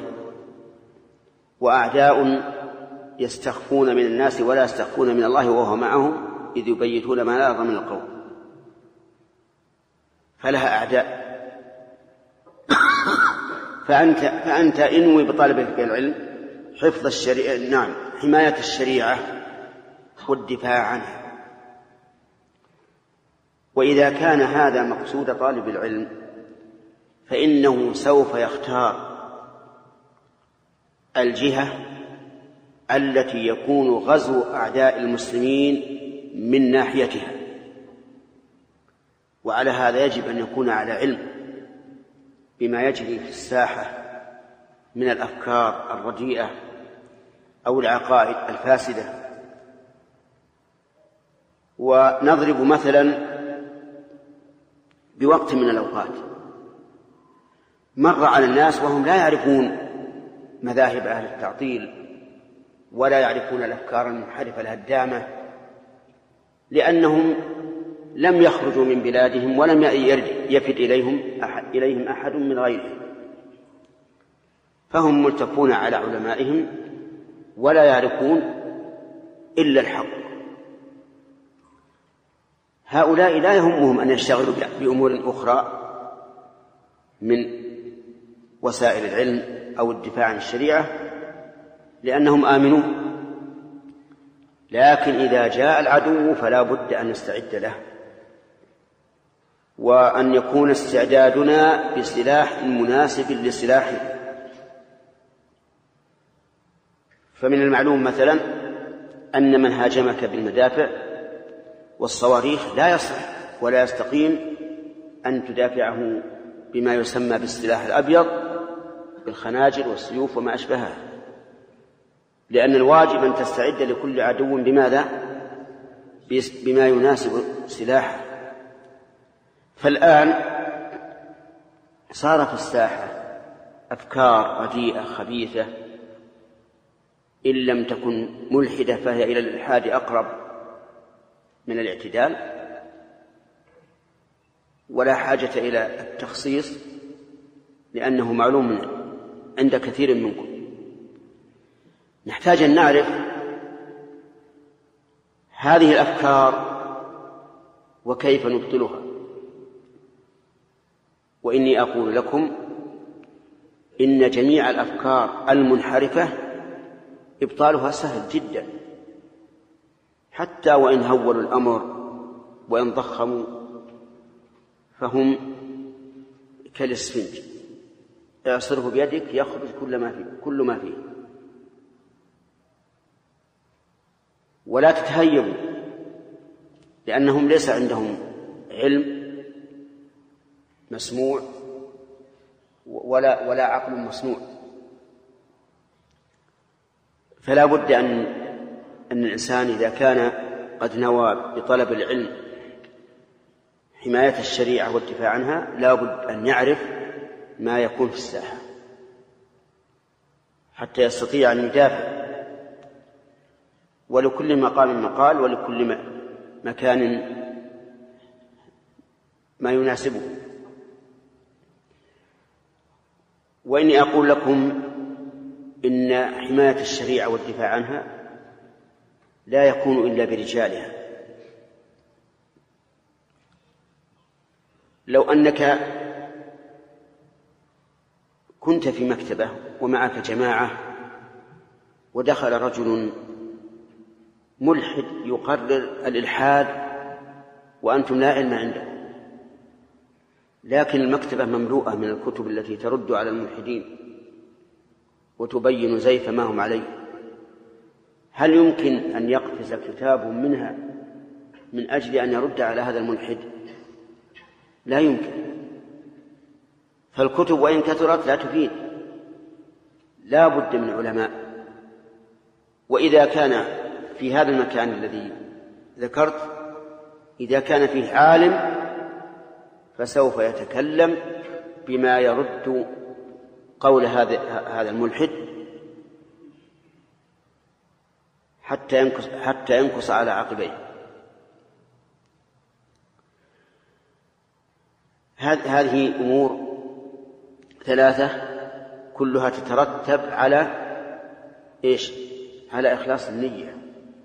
وأعداء يستخفون من الناس ولا يستخفون من الله وهو معهم إذ يبيتون ما لا يرضى من القول. فلها أعداء. فأنت انوي بطلبك العلم حفظ الشريعة، نعم، حماية الشريعة والدفاع عنها. وإذا كان هذا مقصود طالب العلم فإنه سوف يختار الجهة التي يكون غزو أعداء المسلمين من ناحيتها، وعلى هذا يجب أن يكون على علم بما يجري في الساحة من الأفكار الرديئة أو العقائد الفاسدة. ونضرب مثلا بوقت من الأوقات مر على الناس وهم لا يعرفون مذاهب أهل التعطيل ولا يعرفون الأفكار المنحرفة الهدامة، لأنهم لم يخرجوا من بلادهم ولم يفد إليهم أحد من غيرهم، فهم ملتفون على علمائهم ولا يعرفون إلا الحق. هؤلاء لا يهمهم أن يشتغلوا بأمور أخرى من وسائل العلم أو الدفاع عن الشريعة لأنهم آمنون، لكن إذا جاء العدو فلا بد أن نستعد له، وأن يكون استعدادنا بسلاح مناسب لسلاحه. فمن المعلوم مثلا أن من هاجمك بالمدافع والصواريخ لا يصح ولا يستقيم أن تدافعه بما يسمى بالسلاح الأبيض بالخناجر والسيوف وما أشبهها، لأن الواجب أن تستعد لكل عدو بماذا؟ بما يناسب سلاحه. فالآن صار في الساحة أفكار رديئة خبيثة إن لم تكن ملحدة فهي إلى الإلحاد أقرب من الاعتدال، ولا حاجة إلى التخصيص لأنه معلوم عند كثير منكم. نحتاج أن نعرف هذه الأفكار وكيف نبطلها. وإني أقول لكم إن جميع الأفكار المنحرفة إبطالها سهل جدا، حتى وإن هولوا الأمر وإن ضخموا فهم كالإسفنج، اعصره بيدك يخرج كل ما فيه. ولا تتهيبوا لأنهم ليس عندهم علم مسموع ولا عقل مصنوع. فلا بد أن الإنسان إذا كان قد نوى بطلب العلم حماية الشريعة والدفاع عنها لا بد أن يعرف ما يكون في الساحة حتى يستطيع أن يدافع، ولكل مقام مقال ولكل مكان ما يناسبه. وإني أقول لكم إن حماية الشريعة والدفاع عنها لا يكون إلا برجالها. لو أنك كنت في مكتبة ومعك جماعة ودخل رجل ملحد يقرر الإلحاد وأنتم لا علم عنده، لكن المكتبة مملوءة من الكتب التي ترد على الملحدين وتبين زيف ما هم عليه، هل يمكن أن يقفز كتاب منها من أجل أن يرد على هذا الملحد؟ لا يمكن. فالكتب وإن كثرت لا تفيد، لا بد من علماء. وإذا كان في هذا المكان الذي ذكرت إذا كان فيه عالم فسوف يتكلم بما يرد قول هذا الملحد حتى ينكص على عقبيه. هذه أمور ثلاثة كلها تترتب على إيش؟ على إخلاص النية.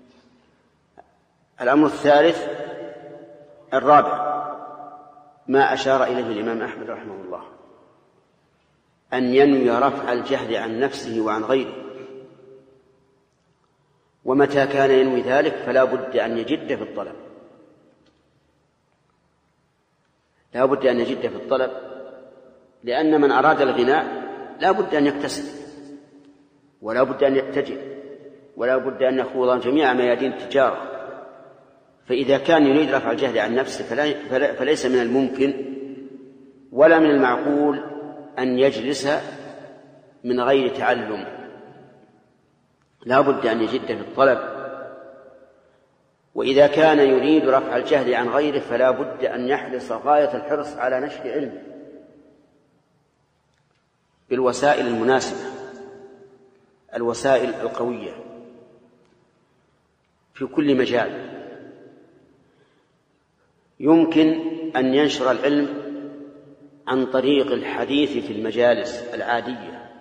الأمر الثالث الرابع ما أشار إليه الإمام أحمد رحمه الله، أن ينوي رفع الجهل عن نفسه وعن غيره. ومتى كان ينوي ذلك فلا بد أن يجد في الطلب، لا بد أن يجد في الطلب، لأن من أراد الغناء لا بد أن يكتسب، ولا بد أن يتجر، ولا بد أن يخوض جميع ميادين التجارة. فإذا كان يريد رفع الجهل عن نفسه فليس من الممكن ولا من المعقول أن يجلس من غير تعلم، لا بد أن يجد في الطلب. وإذا كان يريد رفع الجهل عن غيره فلا بد أن يحرص غاية الحرص على نشر علم بالوسائل المناسبة، الوسائل القوية في كل مجال. يمكن أن ينشر العلم عن طريق الحديث في المجالس العادية.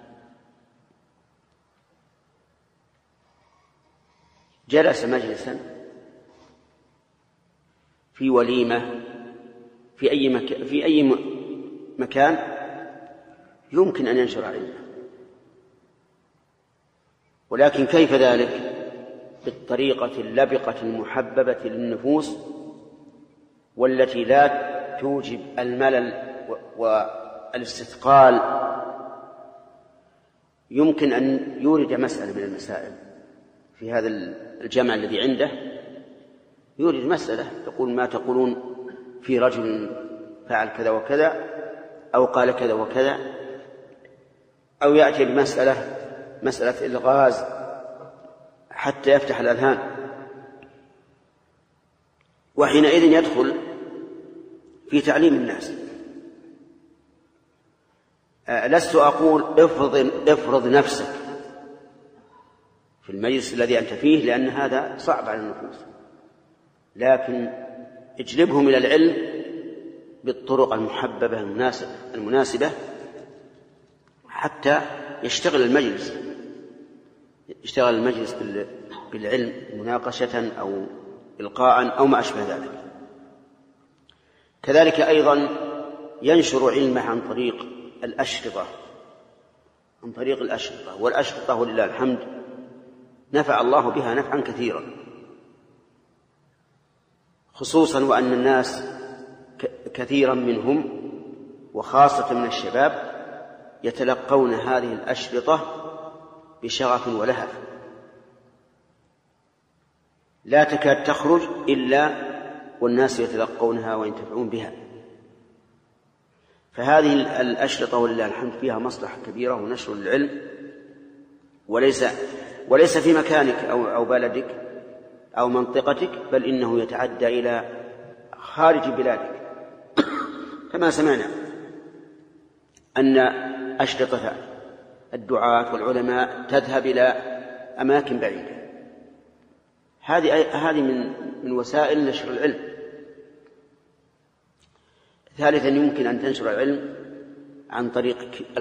جلس مجلسا في وليمة في أي مكان يمكن أن ينشر علمه، ولكن كيف ذلك؟ بالطريقة اللبقة المحببة للنفوس والتي لا توجب الملل والاستثقال. يمكن أن يورد مسألة من المسائل في هذا الجمع الذي عنده، يورد مسألة تقول ما تقولون في رجل فعل كذا وكذا أو قال كذا وكذا، أو يأتي مسألة الغاز حتى يفتح الأذهان، وحينئذ يدخل في تعليم الناس. لست أقول افرض نفسك في المجلس الذي أنت فيه لأن هذا صعب على النفوس، لكن اجلبهم إلى العلم بالطرق المحببة المناسبة حتى يشتغل المجلس بالعلم مناقشة أو إلقاء أو ما أشبه ذلك. كذلك أيضا ينشر علمه عن طريق الأشرطة، والأشرطة ولله الحمد نفع الله بها نفعا كثيرا، خصوصا وأن الناس كثيرا منهم وخاصة من الشباب يتلقون هذه الأشرطة بشغف ولهف، لا تكاد تخرج إلا والناس يتلقونها وينتفعون بها. فهذه الأشرطة ولله الحمد فيها مصلحة كبيرة ونشر العلم، وليس في مكانك أو بلدك أو منطقتك، بل إنه يتعدى إلى خارج بلادك، كما سمعنا أن أشرطة الدعاة والعلماء تذهب إلى أماكن بعيدة. هذه من وسائل نشر العلم. ثالثا يمكن أن تنشر العلم عن طريق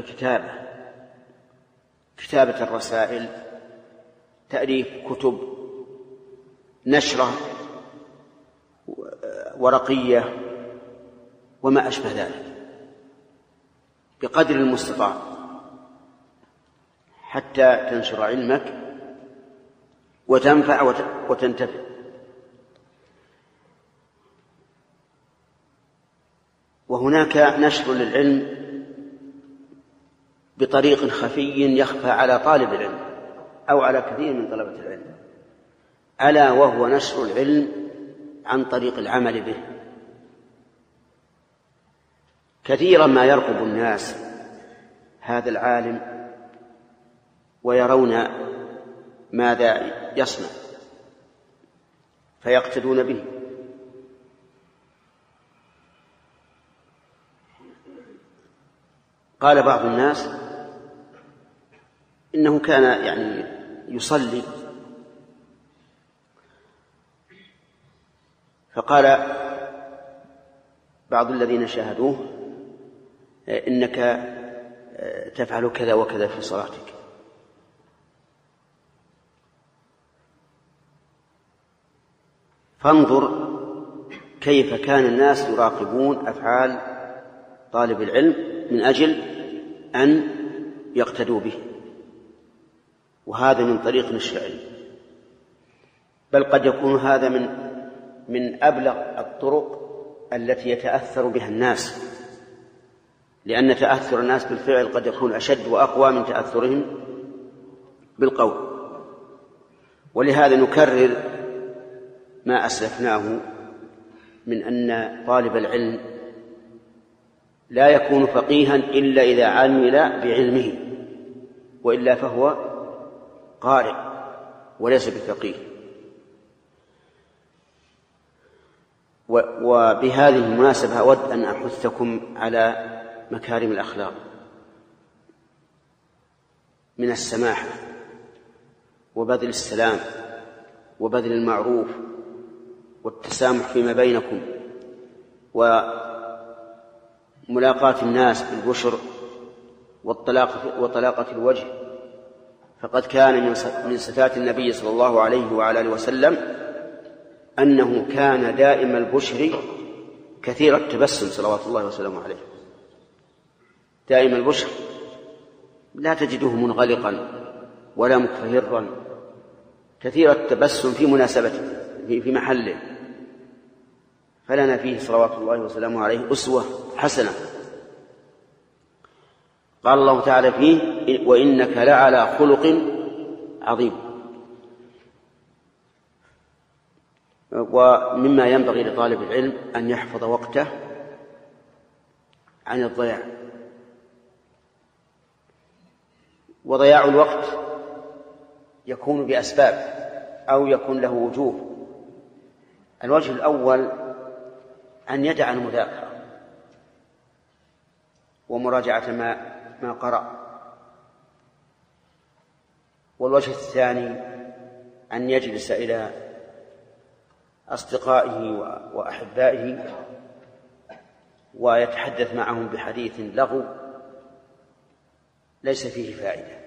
كتابة الرسائل، تأليف كتب، نشرة ورقية وما أشبه ذلك بقدر المستطاع حتى تنشر علمك وتنفع وتنتفع. وهناك نشر للعلم بطريق خفي يخفى على طالب العلم أو على كثير من طلبة العلم، ألا وهو نشر العلم عن طريق العمل به. كثيرا ما يرقب الناس هذا العالم ويرون ماذا يصنع فيقتدون به. قال بعض الناس إنه كان يعني يصلي، فقال بعض الذين شاهدوه إنك تفعل كذا وكذا في صلاتك. فانظر كيف كان الناس يراقبون أفعال طالب العلم من أجل أن يقتدوا به، وهذا من طريق نشر العلم. بل قد يكون هذا من أبلغ الطرق التي يتأثر بها الناس، لأن تأثر الناس بالفعل قد يكون أشد وأقوى من تأثرهم بالقول. ولهذا نكرر ما أسلفناه من أن طالب العلم لا يكون فقيها إلا إذا عمل بعلمه، وإلا فهو قارئ وليس بفقيه. وبهذه المناسبة أود أن أحثكم على مكارم الأخلاق من السماحة وبذل السلام وبذل المعروف والتسامح فيما بينكم وملاقاة الناس بالبشر وطلاقة الوجه. فقد كان من صفات النبي صلى الله عليه وعلى آله وسلم أنه كان دائم البشر كثير التبسم صلوات الله وسلامه عليه، دائم البشر، لا تجده منغلقا ولا مكفهرا، كثير التبسم في مناسبته في محله. فلنا فيه صلوات الله وسلامه عليه أسوة حسنة. قال الله تعالى فيه: وإنك لعلى خلق عظيم. ومما ينبغي لطالب العلم أن يحفظ وقته عن الضياع. وضياع الوقت يكون بأسباب أو يكون له وجوه. الوجه الأول أن يدع المذاكرة ومراجعة ما قرأ. والوجه الثاني أن يجلس إلى أصدقائه وأحبائه ويتحدث معهم بحديث لغو ليس فيه فائدة.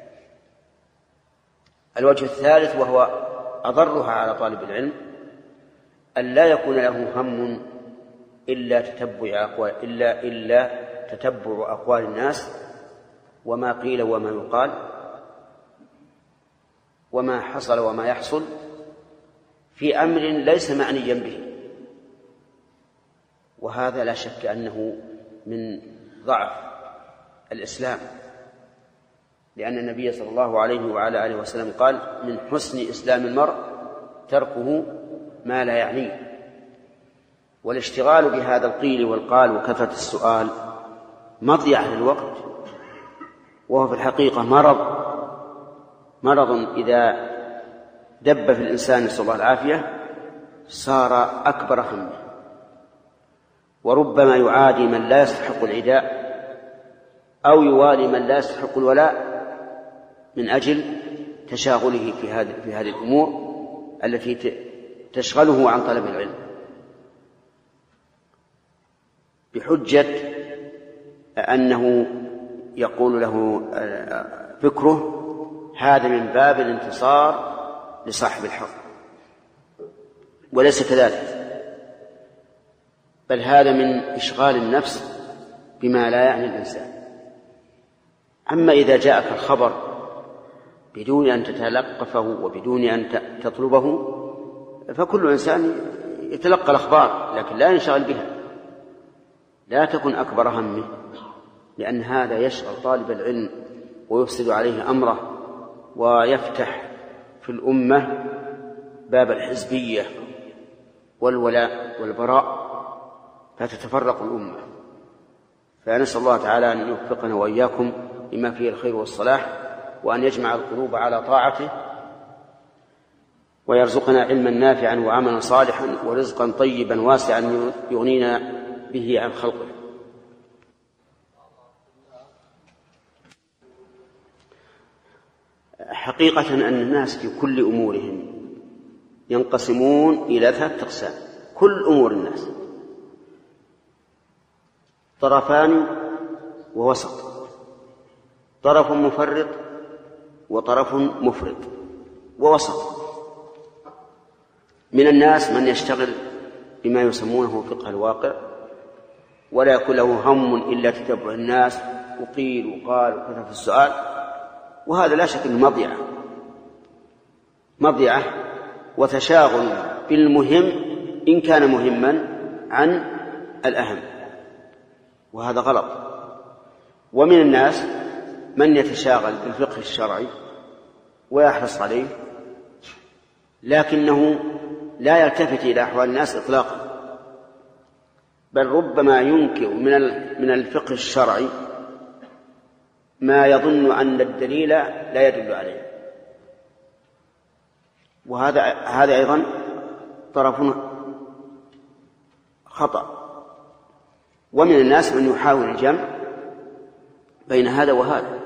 الوجه الثالث وهو أضرها على طالب العلم أن لا يكون له هم إلا تتبع أقوال الناس وما قيل وما يقال وما حصل وما يحصل في أمر ليس معنيا به. وهذا لا شك أنه من ضعف الإسلام، لأن النبي صلى الله عليه وعلى آله وسلم قال: من حسن إسلام المرء تركه ما لا يعنيه. والاشتغال بهذا القيل والقال وكثرة السؤال مضيعة للوقت، وهو في الحقيقة مرض إذا دب في الإنسان نسأل الله العافية صار أكبر همه، وربما يعادي من لا يستحق العداء أو يوالي من لا يستحق الولاء من أجل تشاغله في هذه الأمور التي تشغله عن طلب العلم، بحجة أنه يقول له فكره هذا من باب الانتصار لصاحب الحق، وليس كذلك، بل هذا من إشغال النفس بما لا يعني الإنسان. أما إذا جاءك الخبر بدون أن تتلقفه وبدون أن تطلبه فكل إنسان يتلقى الأخبار لكن لا ينشغل بها، لا تكن أكبر همه، لأن هذا يشغل طالب العلم ويفسد عليه أمره ويفتح في الأمة باب الحزبية والولاء والبراء فتتفرق الأمة. فنسأل الله تعالى أن يوفقنا وإياكم لما فيه الخير والصلاح، وأن يجمع القلوب على طاعته، ويرزقنا علما نافعا وعملا صالحا ورزقا طيبا واسعا يغنينا به عن خلقه. حقيقة أن الناس في كل أمورهم ينقسمون إلى 3 أقسام، كل أمور الناس طرفان ووسط، طرف مفرط وطرف مفرط ووسط. من الناس من يشتغل بما يسمونه فقه الواقع ولا يكون له هم إلا تتبع الناس وقيل وقال وكثرة السؤال، وهذا لا شك أنه مضيعة وتشاغل بالمهم إن كان مهما عن الأهم، وهذا غلط. ومن الناس من يتشاغل بالفقه الشرعي ويحرص عليه لكنه لا يلتفت إلى أحوال الناس إطلاقا، بل ربما ينكر من الفقه الشرعي ما يظن أن الدليل لا يدل عليه، وهذا أيضا طرف خطأ. ومن الناس من يحاول الجمع بين هذا وهذا،